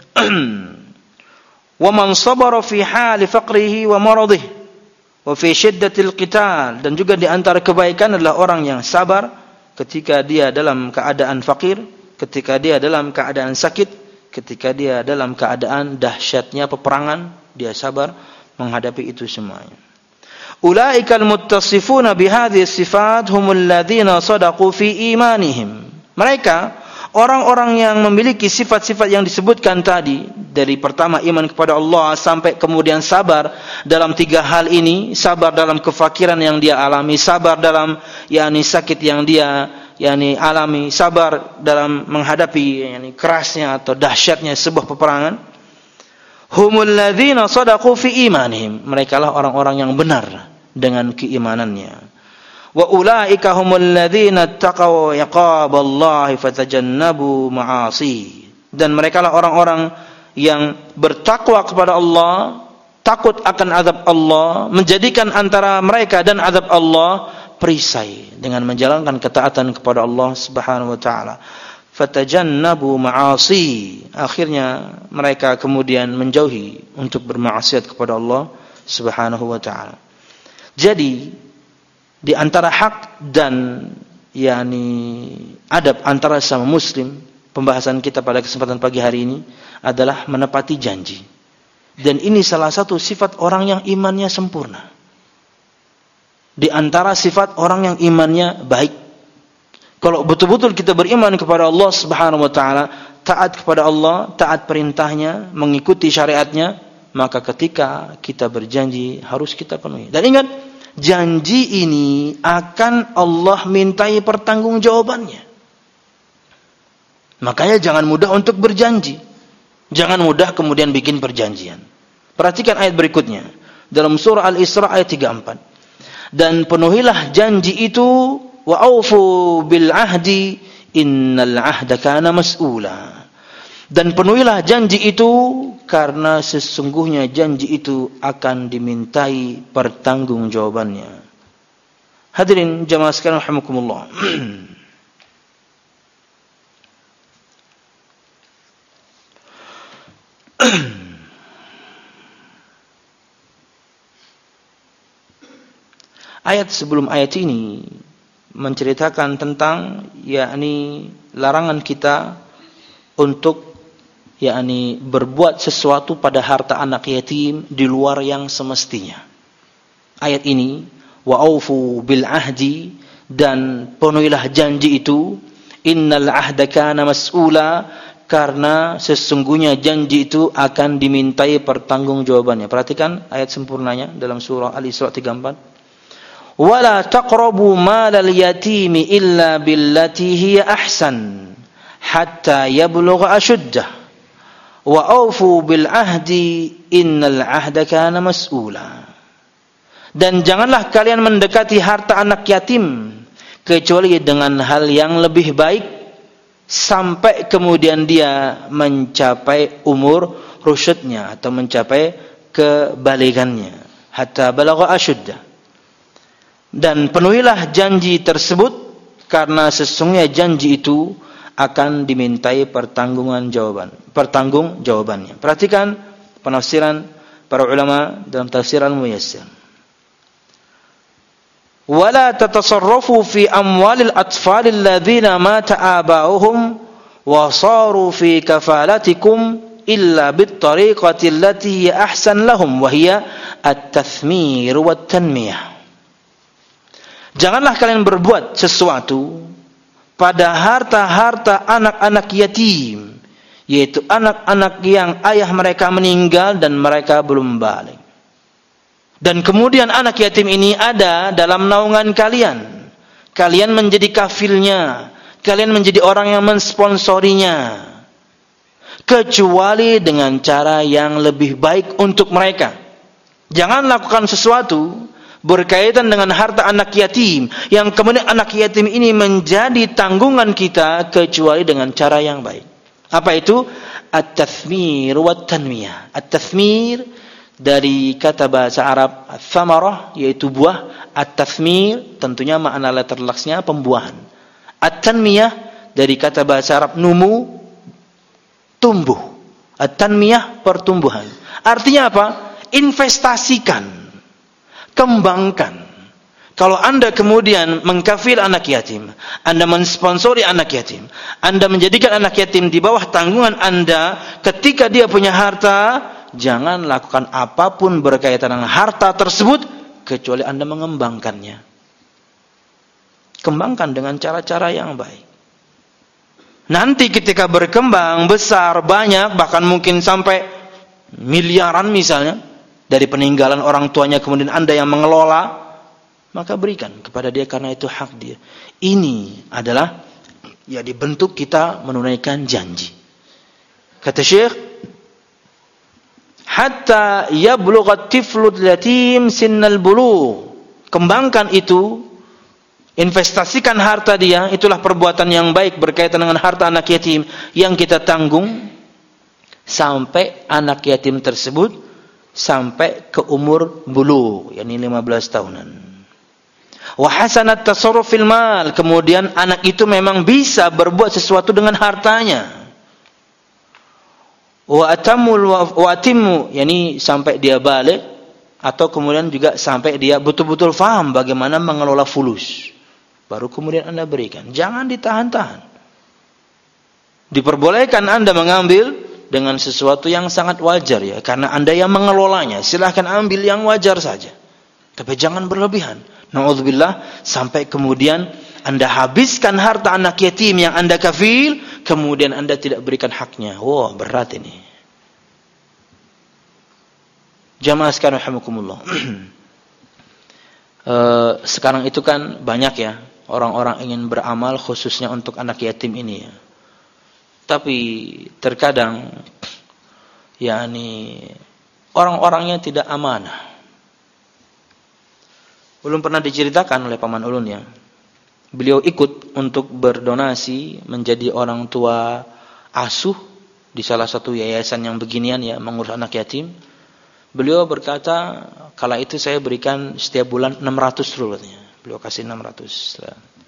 wa man sabara fi hali faqrihi wa maradhihi wa fi shiddatil qital, dan juga di antara kebaikan adalah orang yang sabar ketika dia dalam keadaan fakir, ketika dia dalam keadaan sakit, ketika dia dalam keadaan dahsyatnya peperangan, dia sabar menghadapi itu semuanya. Ulaikal muttasifuna bihadhihi sifat humul ladzina shadaqu fi imanihim. Mereka orang-orang yang memiliki sifat-sifat yang disebutkan tadi, dari pertama iman kepada Allah sampai kemudian sabar dalam tiga hal ini, sabar dalam kefakiran yang dia alami, sabar dalam yakni sakit yang dia yakni alami, sabar dalam menghadapi yakni kerasnya atau dahsyatnya sebuah peperangan. Humul ladzina shadaqu fi imanihim. Mereka lah orang-orang yang benar dengan keimanannya. Wa ulaika humul ladzina taqaw iqaballahi fatajannabu ma'asi. Dan mereka lah orang-orang yang bertakwa kepada Allah, takut akan azab Allah, menjadikan antara mereka dan azab Allah perisai dengan menjalankan ketaatan kepada Allah Subhanahu wa taala. Fatajannabu ma'asi. Akhirnya mereka kemudian menjauhi untuk bermaksiat kepada Allah Subhanahu wa taala. Jadi di antara hak dan yakni adab antara sama muslim, pembahasan kita pada kesempatan pagi hari ini adalah menepati janji. Dan ini salah satu sifat orang yang imannya sempurna. Di antara sifat orang yang imannya baik. Kalau betul-betul kita beriman kepada Allah Subhanahu wa taala, taat kepada Allah, taat perintahnya, mengikuti syariatnya, maka ketika kita berjanji harus kita penuhi. Dan ingat, janji ini akan Allah mintai pertanggungjawabannya. Makanya jangan mudah untuk berjanji. Jangan mudah kemudian bikin perjanjian. Perhatikan ayat berikutnya. Dalam surah Al-Isra ayat tiga puluh empat. Dan penuhilah janji itu, wa aufu bil ahdi innal ahda kana mas'ula. Dan penuhilah janji itu karena sesungguhnya janji itu akan dimintai pertanggungjawabannya. Hadirin jamaah sekalian rahimakumullah. Ayat sebelum ayat ini menceritakan tentang yakni larangan kita untuk yakni berbuat sesuatu pada harta anak yatim di luar yang semestinya. Ayat ini, wa aufu bil ahdi, dan penuhilah janji itu, innal ahda kana mas'ula, karena sesungguhnya janji itu akan dimintai pertanggungjawabannya. Perhatikan ayat sempurnanya dalam surah Al-Isra tiga puluh empat. wala taqrabu malal yatimi illa billati hiya ahsan hatta yablugha ashuddah wa aufu bil ahdi innal ahda kana mas'ula. Dan janganlah kalian mendekati harta anak yatim kecuali dengan hal yang lebih baik sampai kemudian dia mencapai umur rusyadnya atau mencapai kebaligannya, hatta balagha ashuddah. Dan penuhilah janji tersebut karena sesungguhnya janji itu akan dimintai pertanggungan jawaban, pertanggung jawabannya. Perhatikan penafsiran para ulama dalam tafsir Al-Muyassir. Wala tatasarrafu fi amwalil atfalil ladzina mata aba'uhum wa saru fi kafalatikum illa bit tariqati allati hiya ahsan lahum wa hiya at-tathmir wat tanmiyah. Janganlah kalian berbuat sesuatu pada harta-harta anak-anak yatim, yaitu anak-anak yang ayah mereka meninggal dan mereka belum balik. Dan kemudian anak yatim ini ada dalam naungan kalian. Kalian menjadi kafilnya, kalian menjadi orang yang mensponsorinya. Kecuali dengan cara yang lebih baik untuk mereka. Jangan lakukan sesuatu berkaitan dengan harta anak yatim yang kemudian anak yatim ini menjadi tanggungan kita kecuali dengan cara yang baik. Apa itu? At-tathmir wat tanmiyah. At-tathmir dari kata bahasa Arab thamarah, yaitu buah. At-tathmir tentunya makna letter laksnya pembuahan. At-tanmiyah dari kata bahasa Arab numu, tumbuh. At-tanmiyah pertumbuhan. Artinya apa? Investasikan, kembangkan. Kalau Anda kemudian mengkafil anak yatim, Anda mensponsori anak yatim, Anda menjadikan anak yatim di bawah tanggungan Anda, ketika dia punya harta, jangan lakukan apapun berkaitan dengan harta tersebut kecuali Anda mengembangkannya. Kembangkan dengan cara-cara yang baik. Nanti ketika berkembang, besar, banyak, bahkan mungkin sampai miliaran misalnya, dari peninggalan orang tuanya kemudian Anda yang mengelola, maka berikan kepada dia karena itu hak dia. Ini adalah ya dibentuk kita menunaikan janji. Kata Syekh, hatta yablugha tiflul yatim sinnal bulugh. Kembangkan itu, investasikan harta dia, itulah perbuatan yang baik berkaitan dengan harta anak yatim yang kita tanggung sampai anak yatim tersebut sampai ke umur bulugh, yakni lima belas tahunan. Wa hasanat tasarruf fil mal, kemudian anak itu memang bisa berbuat sesuatu dengan hartanya. Wa atamul wa atimmu, yakni sampai dia balik atau kemudian juga sampai dia betul-betul faham bagaimana mengelola fulus. Baru kemudian Anda berikan. Jangan ditahan-tahan. Diperbolehkan Anda mengambil dengan sesuatu yang sangat wajar ya, karena Anda yang mengelolanya. Silahkan ambil yang wajar saja. Tapi jangan berlebihan. Na'udzubillah, sampai kemudian Anda habiskan harta anak yatim yang Anda kafil, kemudian Anda tidak berikan haknya. Wah, wow, berat ini. Jamaah sekalian rahimakumullah. uh, sekarang itu kan banyak ya orang-orang ingin beramal khususnya untuk anak yatim ini ya. Tapi terkadang yakni orang-orangnya tidak amanah. Belum pernah diceritakan oleh Paman Ulun ya. Beliau ikut untuk berdonasi menjadi orang tua asuh di salah satu yayasan yang beginian ya, mengurus anak yatim. Beliau berkata, kala itu saya berikan setiap bulan enam ratus rupiah. Beliau kasih enam ratus.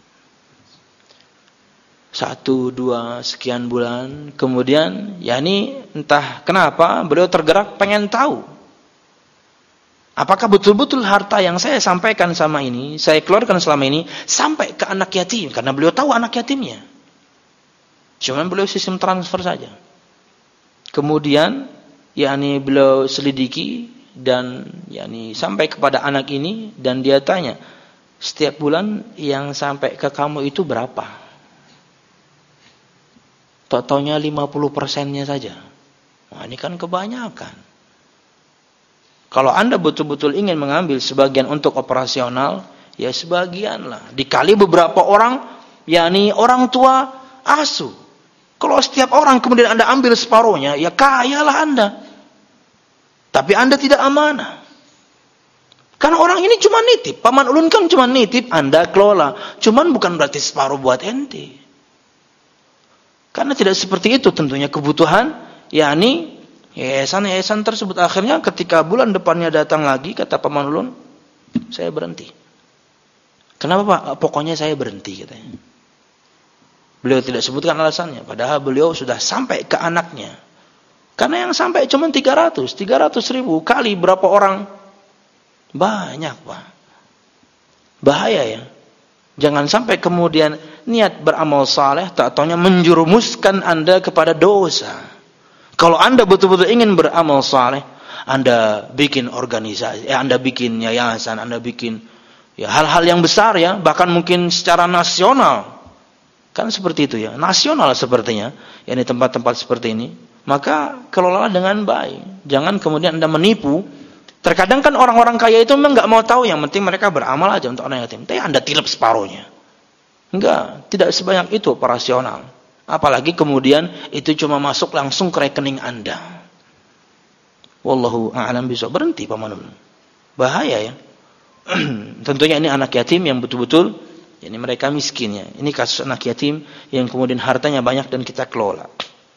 Satu, dua, sekian bulan. Kemudian, ya ini entah kenapa beliau tergerak pengen tahu. Apakah betul-betul harta yang saya sampaikan sama ini, saya keluarkan selama ini, sampai ke anak yatim. Karena beliau tahu anak yatimnya. Cuman beliau sistem transfer saja. Kemudian, yakni beliau selidiki, dan yakni sampai kepada anak ini, dan dia tanya, setiap bulan yang sampai ke kamu itu berapa? Totalnya lima puluh persennya saja. Wah, ini kan kebanyakan. Kalau Anda betul-betul ingin mengambil sebagian untuk operasional, Ya sebagian lah. Dikali beberapa orang, yakni orang tua asuh. Kalau setiap orang kemudian Anda ambil separuhnya, ya kayalah Anda. Tapi Anda tidak amanah. Karena orang ini cuma nitip. Paman ulun kan cuma nitip, Anda kelola. Cuman bukan berarti separuh buat ente. Karena tidak seperti itu tentunya kebutuhan, yakni yayasan-yayasan tersebut. Akhirnya ketika bulan depannya datang lagi, kata paman ulun, saya berhenti. Kenapa Pak? Pokoknya saya berhenti katanya. Beliau tidak sebutkan alasannya. Padahal beliau sudah sampai ke anaknya. Karena yang sampai cuma tiga ratus. tiga ratus ribu kali berapa orang? Banyak Pak. Bahaya ya. Jangan sampai kemudian niat beramal saleh tak taunya menjerumuskan Anda kepada dosa. Kalau Anda betul-betul ingin beramal saleh, Anda bikin organisasi, eh, Anda bikin yayasan, Anda bikin ya hal-hal yang besar ya, bahkan mungkin secara nasional. Kan seperti itu ya, nasional sepertinya, yakni tempat-tempat seperti ini. Maka kelola dengan baik. Jangan kemudian Anda menipu. Terkadang kan orang-orang kaya itu memang nggak mau tahu, yang penting mereka beramal aja untuk orang yatim. Tapi Anda tilep separuhnya. Enggak, tidak sebanyak itu operasional. Apalagi kemudian itu cuma masuk langsung ke rekening Anda. Wallahu a'lam bishawab. Berhenti paman. Bahaya ya. Tentunya ini anak yatim yang betul-betul, ini mereka miskin ya. Ini kasus anak yatim yang kemudian hartanya banyak dan kita kelola.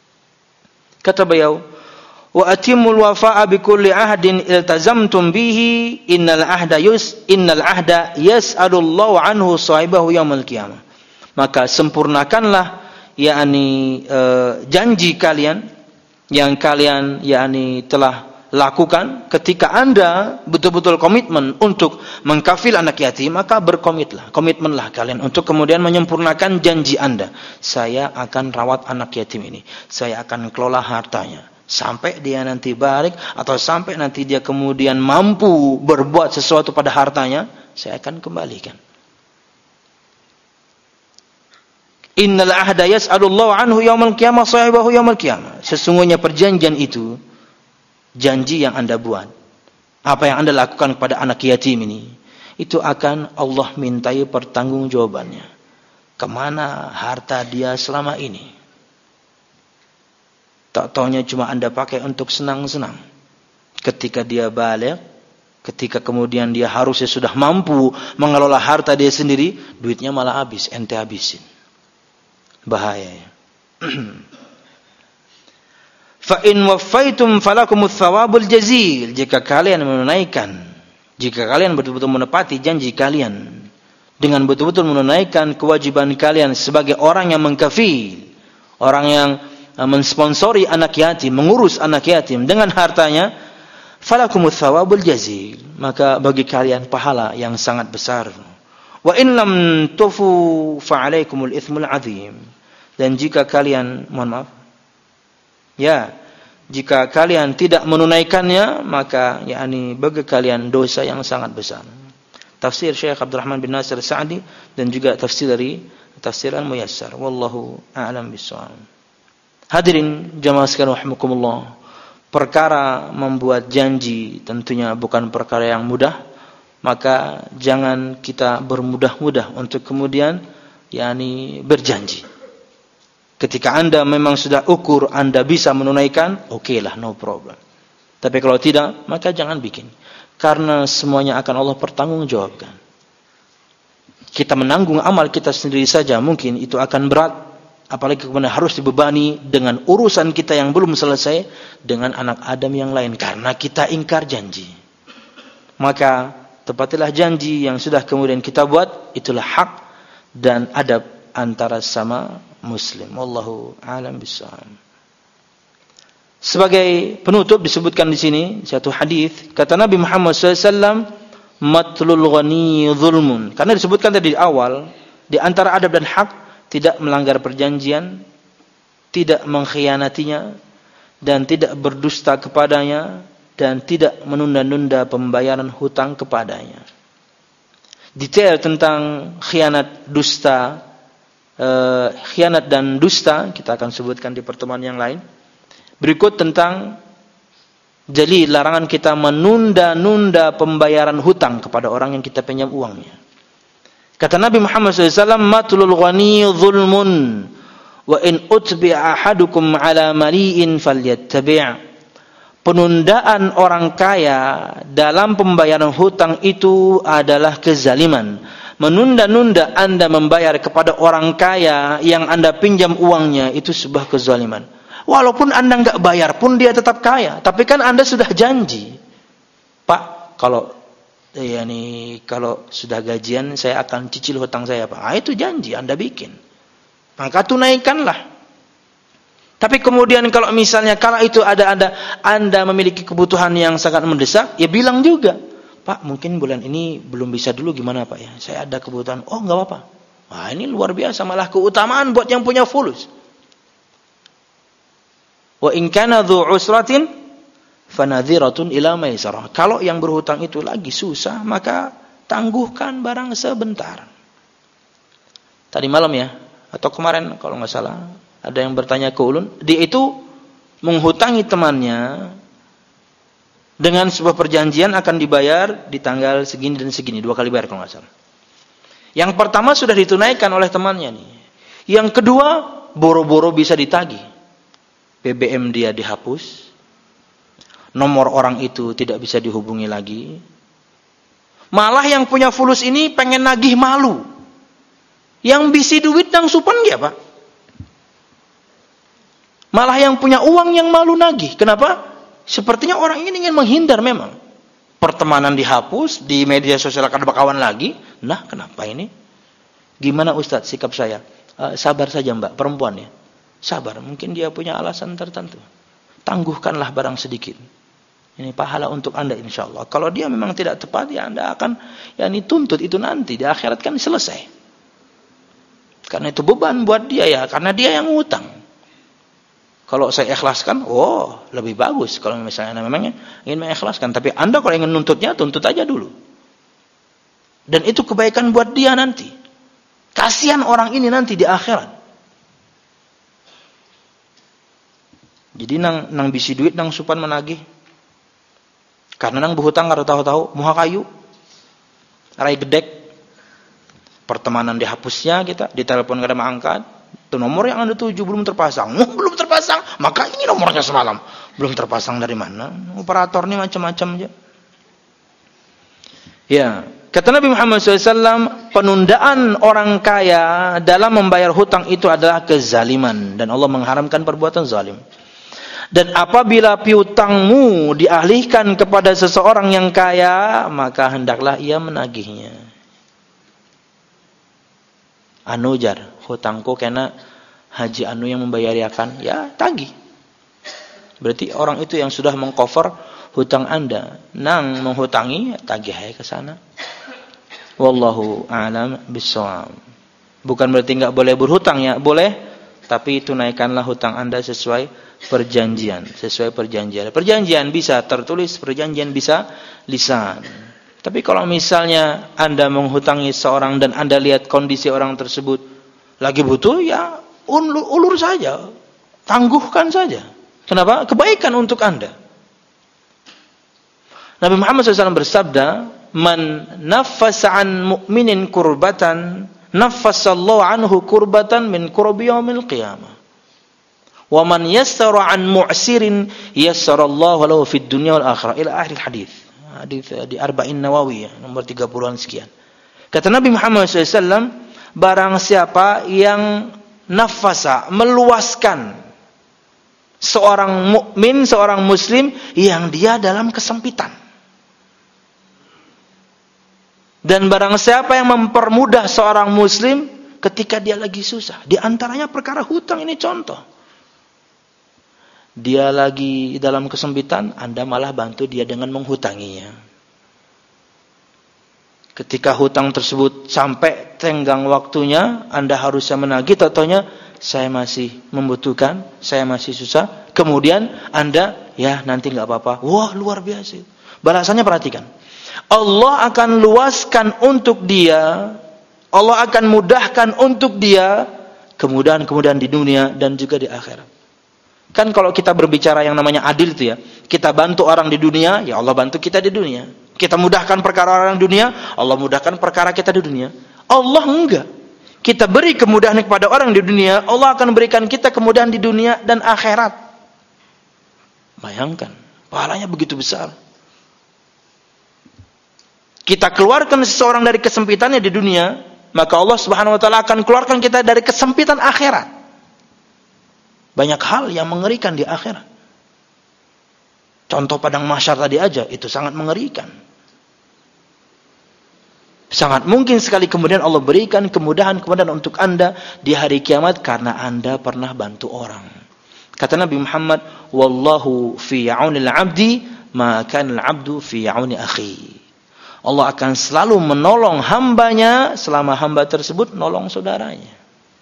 Kata beliau, wa atimul wafa'a bi kulli ahdin iltazamtum bihi innal ahda yus innal ahda yas'alullahu anhu sahibahu yaumil qiyamah. Maka sempurnakanlah yakni e, janji kalian yang kalian yakni telah lakukan ketika Anda betul-betul komitmen untuk mengkafil anak yatim, maka berkomitlah, komitmenlah kalian untuk kemudian menyempurnakan janji Anda. Saya akan rawat anak yatim ini, saya akan kelola hartanya sampai dia nanti balik atau sampai nanti dia kemudian mampu berbuat sesuatu pada hartanya, saya akan kembalikan. Innal ahda yas'alullahu anhu yaumil qiyamah sahibahu yaumil qiyamah. Sesungguhnya perjanjian itu janji yang Anda buat. Apa yang Anda lakukan kepada anak yatim ini, itu akan Allah mintai pertanggungjawabannya. Kemana harta dia selama ini? Tak taunya cuma Anda pakai untuk senang-senang. Ketika dia balik, ketika kemudian dia harusnya sudah mampu mengelola harta dia sendiri, duitnya malah habis, ente habisin. Bahaya ya. Fa in waffaitum falakumut thawabul jazil. Jika kalian menunaikan, jika kalian betul-betul menepati janji kalian dengan betul-betul menunaikan kewajiban kalian sebagai orang yang mengkafil, orang yang mensponsori anak yatim, mengurus anak yatim dengan hartanya, falakumut thawabul jazil, maka bagi kalian pahala yang sangat besar. Wa in lam tufu fa alaikumul itsmul azim. Dan jika kalian, mohon maaf, ya, jika kalian tidak menunaikannya, maka yakni bagi kalian dosa yang sangat besar. Tafsir Syekh Abdurrahman bin Nasir Sa'di dan juga tafsir dari Tafsir Al-Muyassar. Wallahu a'lam bishawab. Hadirin jamaah sekalian rahimakumullah, perkara membuat janji tentunya bukan perkara yang mudah, maka jangan kita bermudah-mudah untuk kemudian yakni berjanji. Ketika Anda memang sudah ukur Anda bisa menunaikan, okeylah, no problem. Tapi kalau tidak, maka jangan bikin. Karena semuanya akan Allah pertanggungjawabkan. Kita menanggung amal kita sendiri saja mungkin itu akan berat. Apalagi kemudian harus dibebani dengan urusan kita yang belum selesai dengan anak Adam yang lain. Karena kita ingkar janji. Maka tepatilah janji yang sudah kemudian kita buat. Itulah hak dan adab antara sama Muslim. Wallahu a'lam bishawab. Sebagai penutup disebutkan di sini satu hadis kata Nabi Muhammad shallallahu alaihi wasallam, matlul ghani zulmun. Karena disebutkan tadi di awal di antara adab dan hak tidak melanggar perjanjian, tidak mengkhianatinya, dan tidak berdusta kepadanya, dan tidak menunda-nunda pembayaran hutang kepadanya. Detail tentang khianat, dusta, uh, khianat dan dusta kita akan sebutkan di pertemuan yang lain. Berikut tentang jadi larangan kita menunda-nunda pembayaran hutang kepada orang yang kita pinjam uangnya. Kata Nabi Muhammad shallallahu alaihi wasallam, matlul ghani zulmun wa in utbi'a ahadukum ala mali'in falyattabi'. Penundaan orang kaya dalam pembayaran hutang itu adalah kezaliman. Menunda-nunda Anda membayar kepada orang kaya yang Anda pinjam uangnya, itu sebuah kezaliman. Walaupun Anda enggak bayar pun dia tetap kaya, tapi kan Anda sudah janji. Pak, kalau ya nih kalau sudah gajian saya akan cicil hutang saya, Pak. Ah, itu janji Anda bikin. Maka tunaikanlah. Tapi kemudian kalau misalnya kala itu ada ada Anda memiliki kebutuhan yang sangat mendesak, ya bilang juga, Pak, mungkin bulan ini belum bisa dulu, gimana Pak ya? Saya ada kebutuhan. Oh, enggak apa-apa. Wah, ini luar biasa, malah keutamaan buat yang punya fulus. Wa in kana dzu usratin fanadhiratun ila maisarah. Kalau yang berhutang itu lagi susah, maka tangguhkan barang sebentar. Tadi malam ya, atau kemarin kalau enggak salah, ada yang bertanya ke ulun, dia itu menghutangi temannya dengan sebuah perjanjian akan dibayar di tanggal segini dan segini, dua kali bayar kalau nggak salah. Yang pertama sudah ditunaikan oleh temannya nih. Yang kedua, boro-boro bisa ditagih. B B M dia dihapus, nomor orang itu tidak bisa dihubungi lagi. Malah yang punya fulus ini pengen nagih malu. Yang bisi duit nang supan dia, Pak. Malah yang punya uang yang malu nagih. Kenapa? Sepertinya orang ini ingin menghindar memang. Pertemanan dihapus, di media sosial akan berkawan lagi. Nah, kenapa ini? Gimana Ustadz sikap saya? Uh, sabar saja Mbak, perempuan ya. Sabar, mungkin dia punya alasan tertentu. Tangguhkanlah barang sedikit. Ini pahala untuk Anda insya Allah. Kalau dia memang tidak tepat, ya Anda akan ya ini tuntut itu nanti. Di akhirat kan selesai. Karena itu beban buat dia ya, karena dia yang ngutang. Kalau saya ikhlaskan, oh lebih bagus. Kalau misalnya Anda memang ingin mengikhlaskan. Tapi Anda kalau ingin nuntutnya, tuntut aja dulu. Dan itu kebaikan buat dia nanti. Kasihan orang ini nanti di akhirat. Jadi nang nang bisi duit nang supan menagih. Karena nang berhutang kada tahu-tahu muha kayu. Rai gedek. Pertemanan dihapusnya kita, ditelepon kada mangkat. Itu nomor yang Anda tuju belum terpasang. Oh, belum terpasang. Maka ini nomornya semalam. Belum terpasang dari mana? Operator ini macam-macam aja. Ya, kata Nabi Muhammad shallallahu alaihi wasallam, penundaan orang kaya dalam membayar hutang itu adalah kezaliman. Dan Allah mengharamkan perbuatan zalim. Dan apabila piutangmu dialihkan kepada seseorang yang kaya, maka hendaklah ia menagihnya. Anujar, hutangku kena haji anu yang membayariakan, ya tagih. Berarti orang itu yang sudah mengcover hutang Anda, nang menghutangi, tagih aja ke sana. Wallahu a'lam bissawab. Bukan berarti enggak boleh berhutang ya, boleh, tapi tunaikanlah hutang Anda sesuai perjanjian, sesuai perjanjian. Perjanjian bisa tertulis, perjanjian bisa lisan. Tapi kalau misalnya Anda menghutangi seorang dan Anda lihat kondisi orang tersebut lagi butuh, ya ulur, ulur saja, tangguhkan saja. Kenapa? Kebaikan untuk Anda. Nabi Muhammad shallallahu alaihi wasallam bersabda, "Man naffasa an mu'minin kurbatan, naffasallahu anhu kurbatan min kurbi yaumil qiyamah. Wa man yassara an mu'sirin yassarallahu lahu fid dunya wal akhirah." Ila akhir hadis. Hadis di Arba'in Nawawi nomor tiga puluhan sekian. Kata Nabi Muhammad shallallahu alaihi wasallam, barang siapa yang nafasa, meluaskan seorang mukmin, seorang muslim yang dia dalam kesempitan. Dan barang siapa yang mempermudah seorang muslim ketika dia lagi susah. Di antaranya perkara hutang, ini contoh. Dia lagi dalam kesempitan, Anda malah bantu dia dengan menghutanginya. Ketika hutang tersebut sampai tenggang waktunya, Anda harusnya menagih, totonya saya masih membutuhkan, saya masih susah. Kemudian Anda, ya nanti enggak apa-apa. Wah, luar biasa. Balasannya perhatikan. Allah akan luaskan untuk dia, Allah akan mudahkan untuk dia kemudahan-kemudahan di dunia dan juga di akhirat. Kan kalau kita berbicara yang namanya adil itu ya, kita bantu orang di dunia, ya Allah bantu kita di dunia. Kita mudahkan perkara orang di dunia, Allah mudahkan perkara kita di dunia. Allah enggak. Kita beri kemudahan kepada orang di dunia, Allah akan berikan kita kemudahan di dunia dan akhirat. Bayangkan, pahalanya begitu besar. Kita keluarkan seseorang dari kesempitannya di dunia, maka Allah Subhanahu wa taala akan keluarkan kita dari kesempitan akhirat. Banyak hal yang mengerikan di akhirat. Contoh padang mahsyar tadi aja, itu sangat mengerikan. Sangat mungkin sekali kemudian Allah berikan kemudahan-kemudahan untuk Anda di hari kiamat karena Anda pernah bantu orang. Kata Nabi Muhammad, "Wallahu fi 'aunil 'abdi ma kana al-'abdu fi 'auni akhi." Allah akan selalu menolong hambanya selama hamba tersebut nolong saudaranya.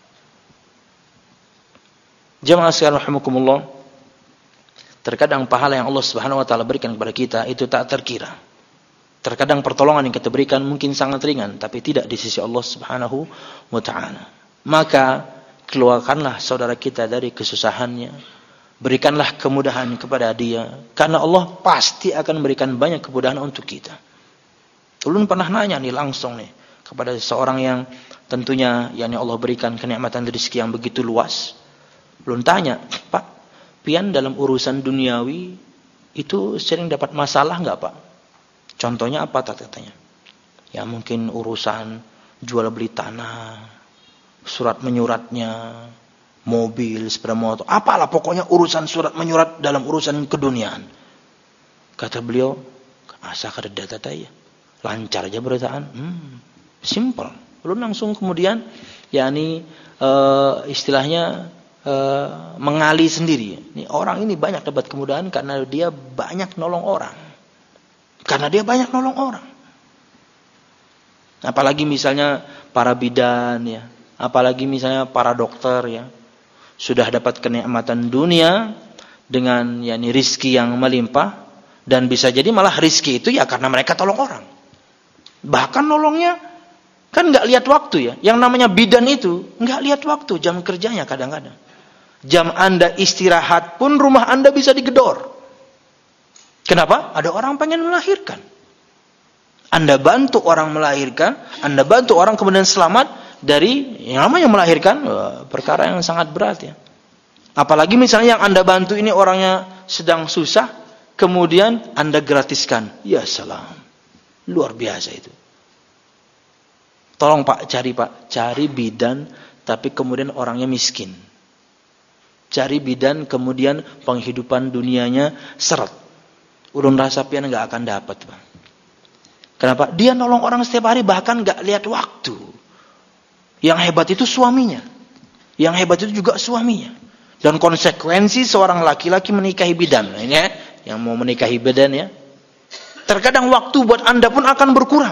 Jemaah sekalian rahimakumullah, terkadang pahala yang Allah Subhanahu wa taala berikan kepada kita itu tak terkira. Terkadang pertolongan yang kita berikan mungkin sangat ringan, tapi tidak di sisi Allah Subhanahu wa taala. Maka keluarkanlah saudara kita dari kesusahannya, berikanlah kemudahan kepada dia, karena Allah pasti akan berikan banyak kemudahan untuk kita. Ulun pernah nanya nih langsung nih kepada seorang yang tentunya yakni Allah berikan kenikmatan rezeki yang begitu luas. Ulun tanya, "Pak, pian dalam urusan duniawi itu sering dapat masalah enggak, Pak?" Contohnya apa katanya? Ya mungkin urusan jual beli tanah, surat menyuratnya, mobil, sepeda motor, apalah pokoknya urusan surat menyurat dalam urusan keduniaan. Kata beliau, asa kada data ya, lancar aja beritaan. Hmm, simple. Lalu langsung kemudian, yakni uh, istilahnya uh, mengali sendiri. Ini orang ini banyak dapat kemudahan karena dia banyak nolong orang. Karena dia banyak nolong orang. Apalagi misalnya para bidan ya, apalagi misalnya para dokter ya, sudah dapat kenikmatan dunia dengan yakni rizki yang melimpah, dan bisa jadi malah rizki itu ya karena mereka tolong orang. Bahkan nolongnya kan nggak lihat waktu ya. Yang namanya bidan itu nggak lihat waktu jam kerjanya kadang-kadang. Jam Anda istirahat pun rumah Anda bisa digedor. Kenapa? Ada orang pengen melahirkan. Anda bantu orang melahirkan, Anda bantu orang kemudian selamat dari yang namanya melahirkan, wah, perkara yang sangat berat ya. Apalagi misalnya yang Anda bantu ini orangnya sedang susah, kemudian Anda gratiskan. Ya salam. Luar biasa itu. Tolong Pak, cari Pak, cari bidan tapi kemudian orangnya miskin. Cari bidan kemudian penghidupan dunianya seret. Ulun rasa pian nggak akan dapat, Bang. Kenapa? Dia nolong orang setiap hari bahkan nggak lihat waktu. Yang hebat itu suaminya. Yang hebat itu juga suaminya. Dan konsekuensi seorang laki-laki menikahi bidan, ini ya, yang mau menikahi bidan ya. Terkadang waktu buat Anda pun akan berkurang.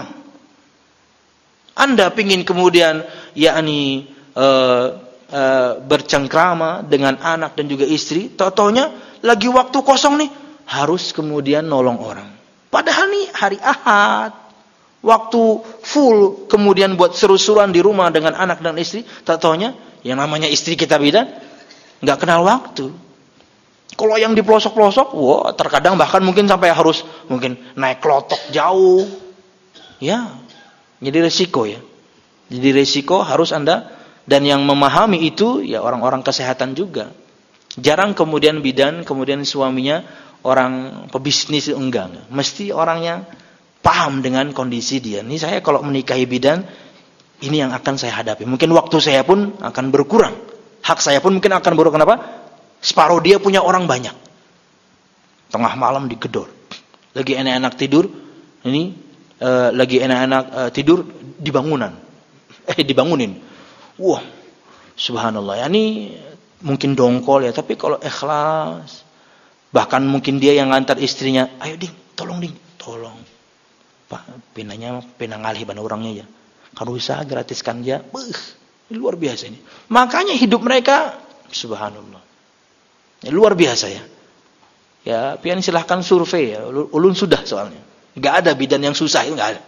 Anda pingin kemudian yakni uh, uh, bercengkrama dengan anak dan juga istri, tau-taunya lagi waktu kosong nih. Harus kemudian nolong orang. Padahal nih hari Ahad, waktu full kemudian buat seru-seruan di rumah dengan anak dan istri, tak taunya yang namanya istri kita bidan nggak kenal waktu. Kalau yang di pelosok-pelosok, wah terkadang bahkan mungkin sampai harus mungkin naik klotok jauh, ya. Jadi resiko ya. Jadi resiko harus Anda, dan yang memahami itu ya orang-orang kesehatan juga. Jarang kemudian bidan kemudian suaminya orang pebisnis, enggak, enggak. Mesti orang yang paham dengan kondisi dia. Ini saya kalau menikahi bidan, ini yang akan saya hadapi. Mungkin waktu saya pun akan berkurang. Hak saya pun mungkin akan berkurang. Kenapa? Separuh dia punya orang banyak. Tengah malam digedor. Lagi enak-enak tidur. Ini uh, lagi enak-enak uh, tidur di bangunan. Eh dibangunin. Wah, subhanallah. Ya, ini mungkin dongkol ya. Tapi kalau ikhlas, bahkan mungkin dia yang ngantar istrinya, ayo ding, tolong ding, tolong. Pak, pinanya pinang alih bana orangnya ya. Kalau usaha gratiskan dia, beuh, luar biasa ini. Makanya hidup mereka, subhanallah, ya, luar biasa ya. Ya, pian silahkan survei ya. Ulun sudah soalnya. Gak ada bidan yang susah, itu gak ada.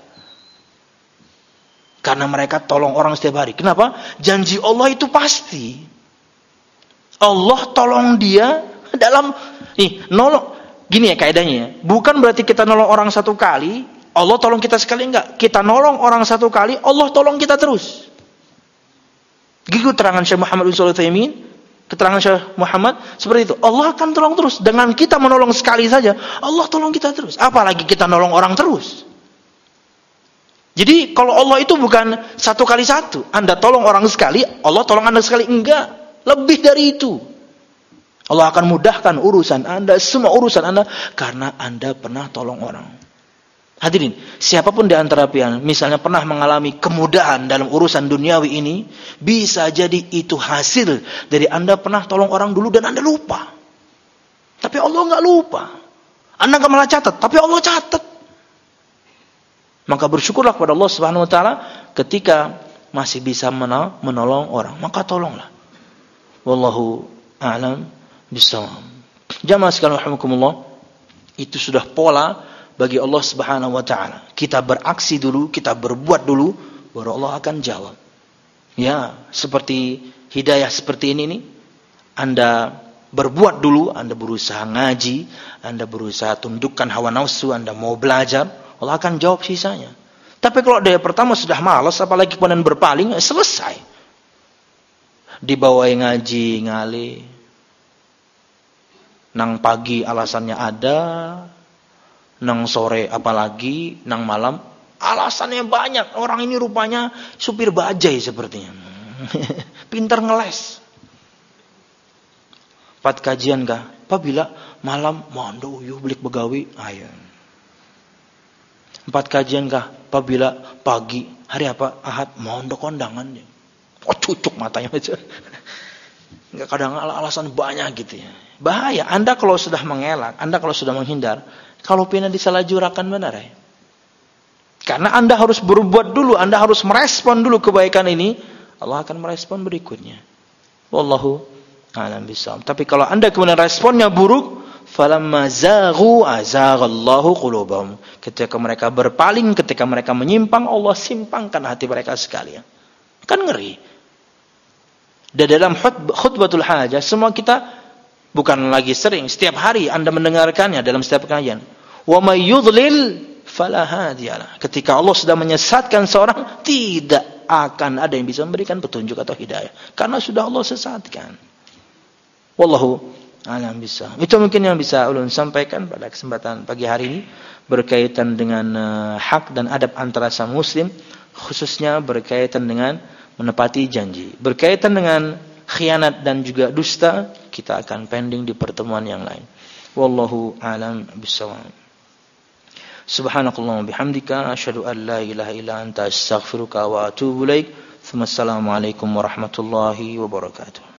Karena mereka tolong orang setiap hari. Kenapa? Janji Allah itu pasti. Allah tolong dia dalam nih nolong. Gini ya kaidahnya ya. Bukan berarti kita nolong orang satu kali, Allah tolong kita sekali enggak? Kita nolong orang satu kali, Allah tolong kita terus. Gitu keterangan Syekh Muhammad bin Shalih Al-Utsaimin, keterangan Syekh Muhammad seperti itu. Allah akan tolong terus. Dengan kita menolong sekali saja, Allah tolong kita terus. Apalagi kita nolong orang terus. Jadi kalau Allah itu bukan satu kali satu. Anda tolong orang sekali, Allah tolong Anda sekali. Enggak. Lebih dari itu. Allah akan mudahkan urusan Anda, semua urusan Anda, karena Anda pernah tolong orang. Hadirin, siapapun di antara pian, misalnya pernah mengalami kemudahan dalam urusan duniawi ini, bisa jadi itu hasil dari Anda pernah tolong orang dulu dan Anda lupa. Tapi Allah enggak lupa. Anda enggak malah catat, tapi Allah catat. Maka bersyukurlah kepada Allah Subhanahu wa taala ketika masih bisa menolong orang, maka tolonglah. Wallahu a'lam bishawab. Jamaah sekalian rahimakumullah, itu sudah pola bagi Allah Subhanahu wa taala. Kita beraksi dulu, kita berbuat dulu, baru Allah akan jawab. Ya, seperti hidayah seperti ini nih. Anda berbuat dulu, Anda berusaha ngaji, Anda berusaha tundukkan hawa nafsu, Anda mau belajar, Allah akan jawab sisanya. Tapi kalau dari pertama sudah malas, apalagi kemudian berpaling, eh, selesai. Dibawai ngaji, ngali. Nang pagi alasannya ada, nang sore apalagi, nang malam alasannya banyak. Orang ini rupanya supir bajai sepertinya. Pintar ngeles. Pat kajian kah? Apabila malam mondo yuk belik begawi, ayo. Empat kajian kah? Apabila pagi, hari apa? Ahad, mondo kondangan. Oh cucuk matanya aja. Enggak, kadang alasan banyak gitu ya. Bahaya. Anda kalau sudah mengelak, Anda kalau sudah menghindar, kalau pina disalahjurakan benar ya. Karena Anda harus berbuat dulu, Anda harus merespon dulu kebaikan ini, Allah akan merespon berikutnya. Wallahu a'lam bishawab. Tapi kalau Anda kemudian responnya buruk, falamma zaghu azaghallahu qulubahum. Ketika mereka berpaling, ketika mereka menyimpang, Allah simpangkan hati mereka sekalian. Kan ngeri. Dan dalam khutbatul hajah, semua kita bukan lagi sering, setiap hari Anda mendengarkannya dalam setiap kajian. Wa may yudlil fala hadiyalah. Ketika Allah sudah menyesatkan seorang, tidak akan ada yang bisa memberikan petunjuk atau hidayah, karena sudah Allah sesatkan. Wallahu a'lam bishawab. Itu mungkin yang bisa ulun sampaikan pada kesempatan pagi hari ini berkaitan dengan uh, hak dan adab antara sama muslim, khususnya berkaitan dengan menepati janji. Berkaitan dengan khianat dan juga dusta, kita akan pending di pertemuan yang lain. Wallahu a'lam bishawab. Subhanakallahumma bihamdika asyhadu an la ilaha illa anta astaghfiruka wa atubu ilaik. Assalamualaikum warahmatullahi wabarakatuh.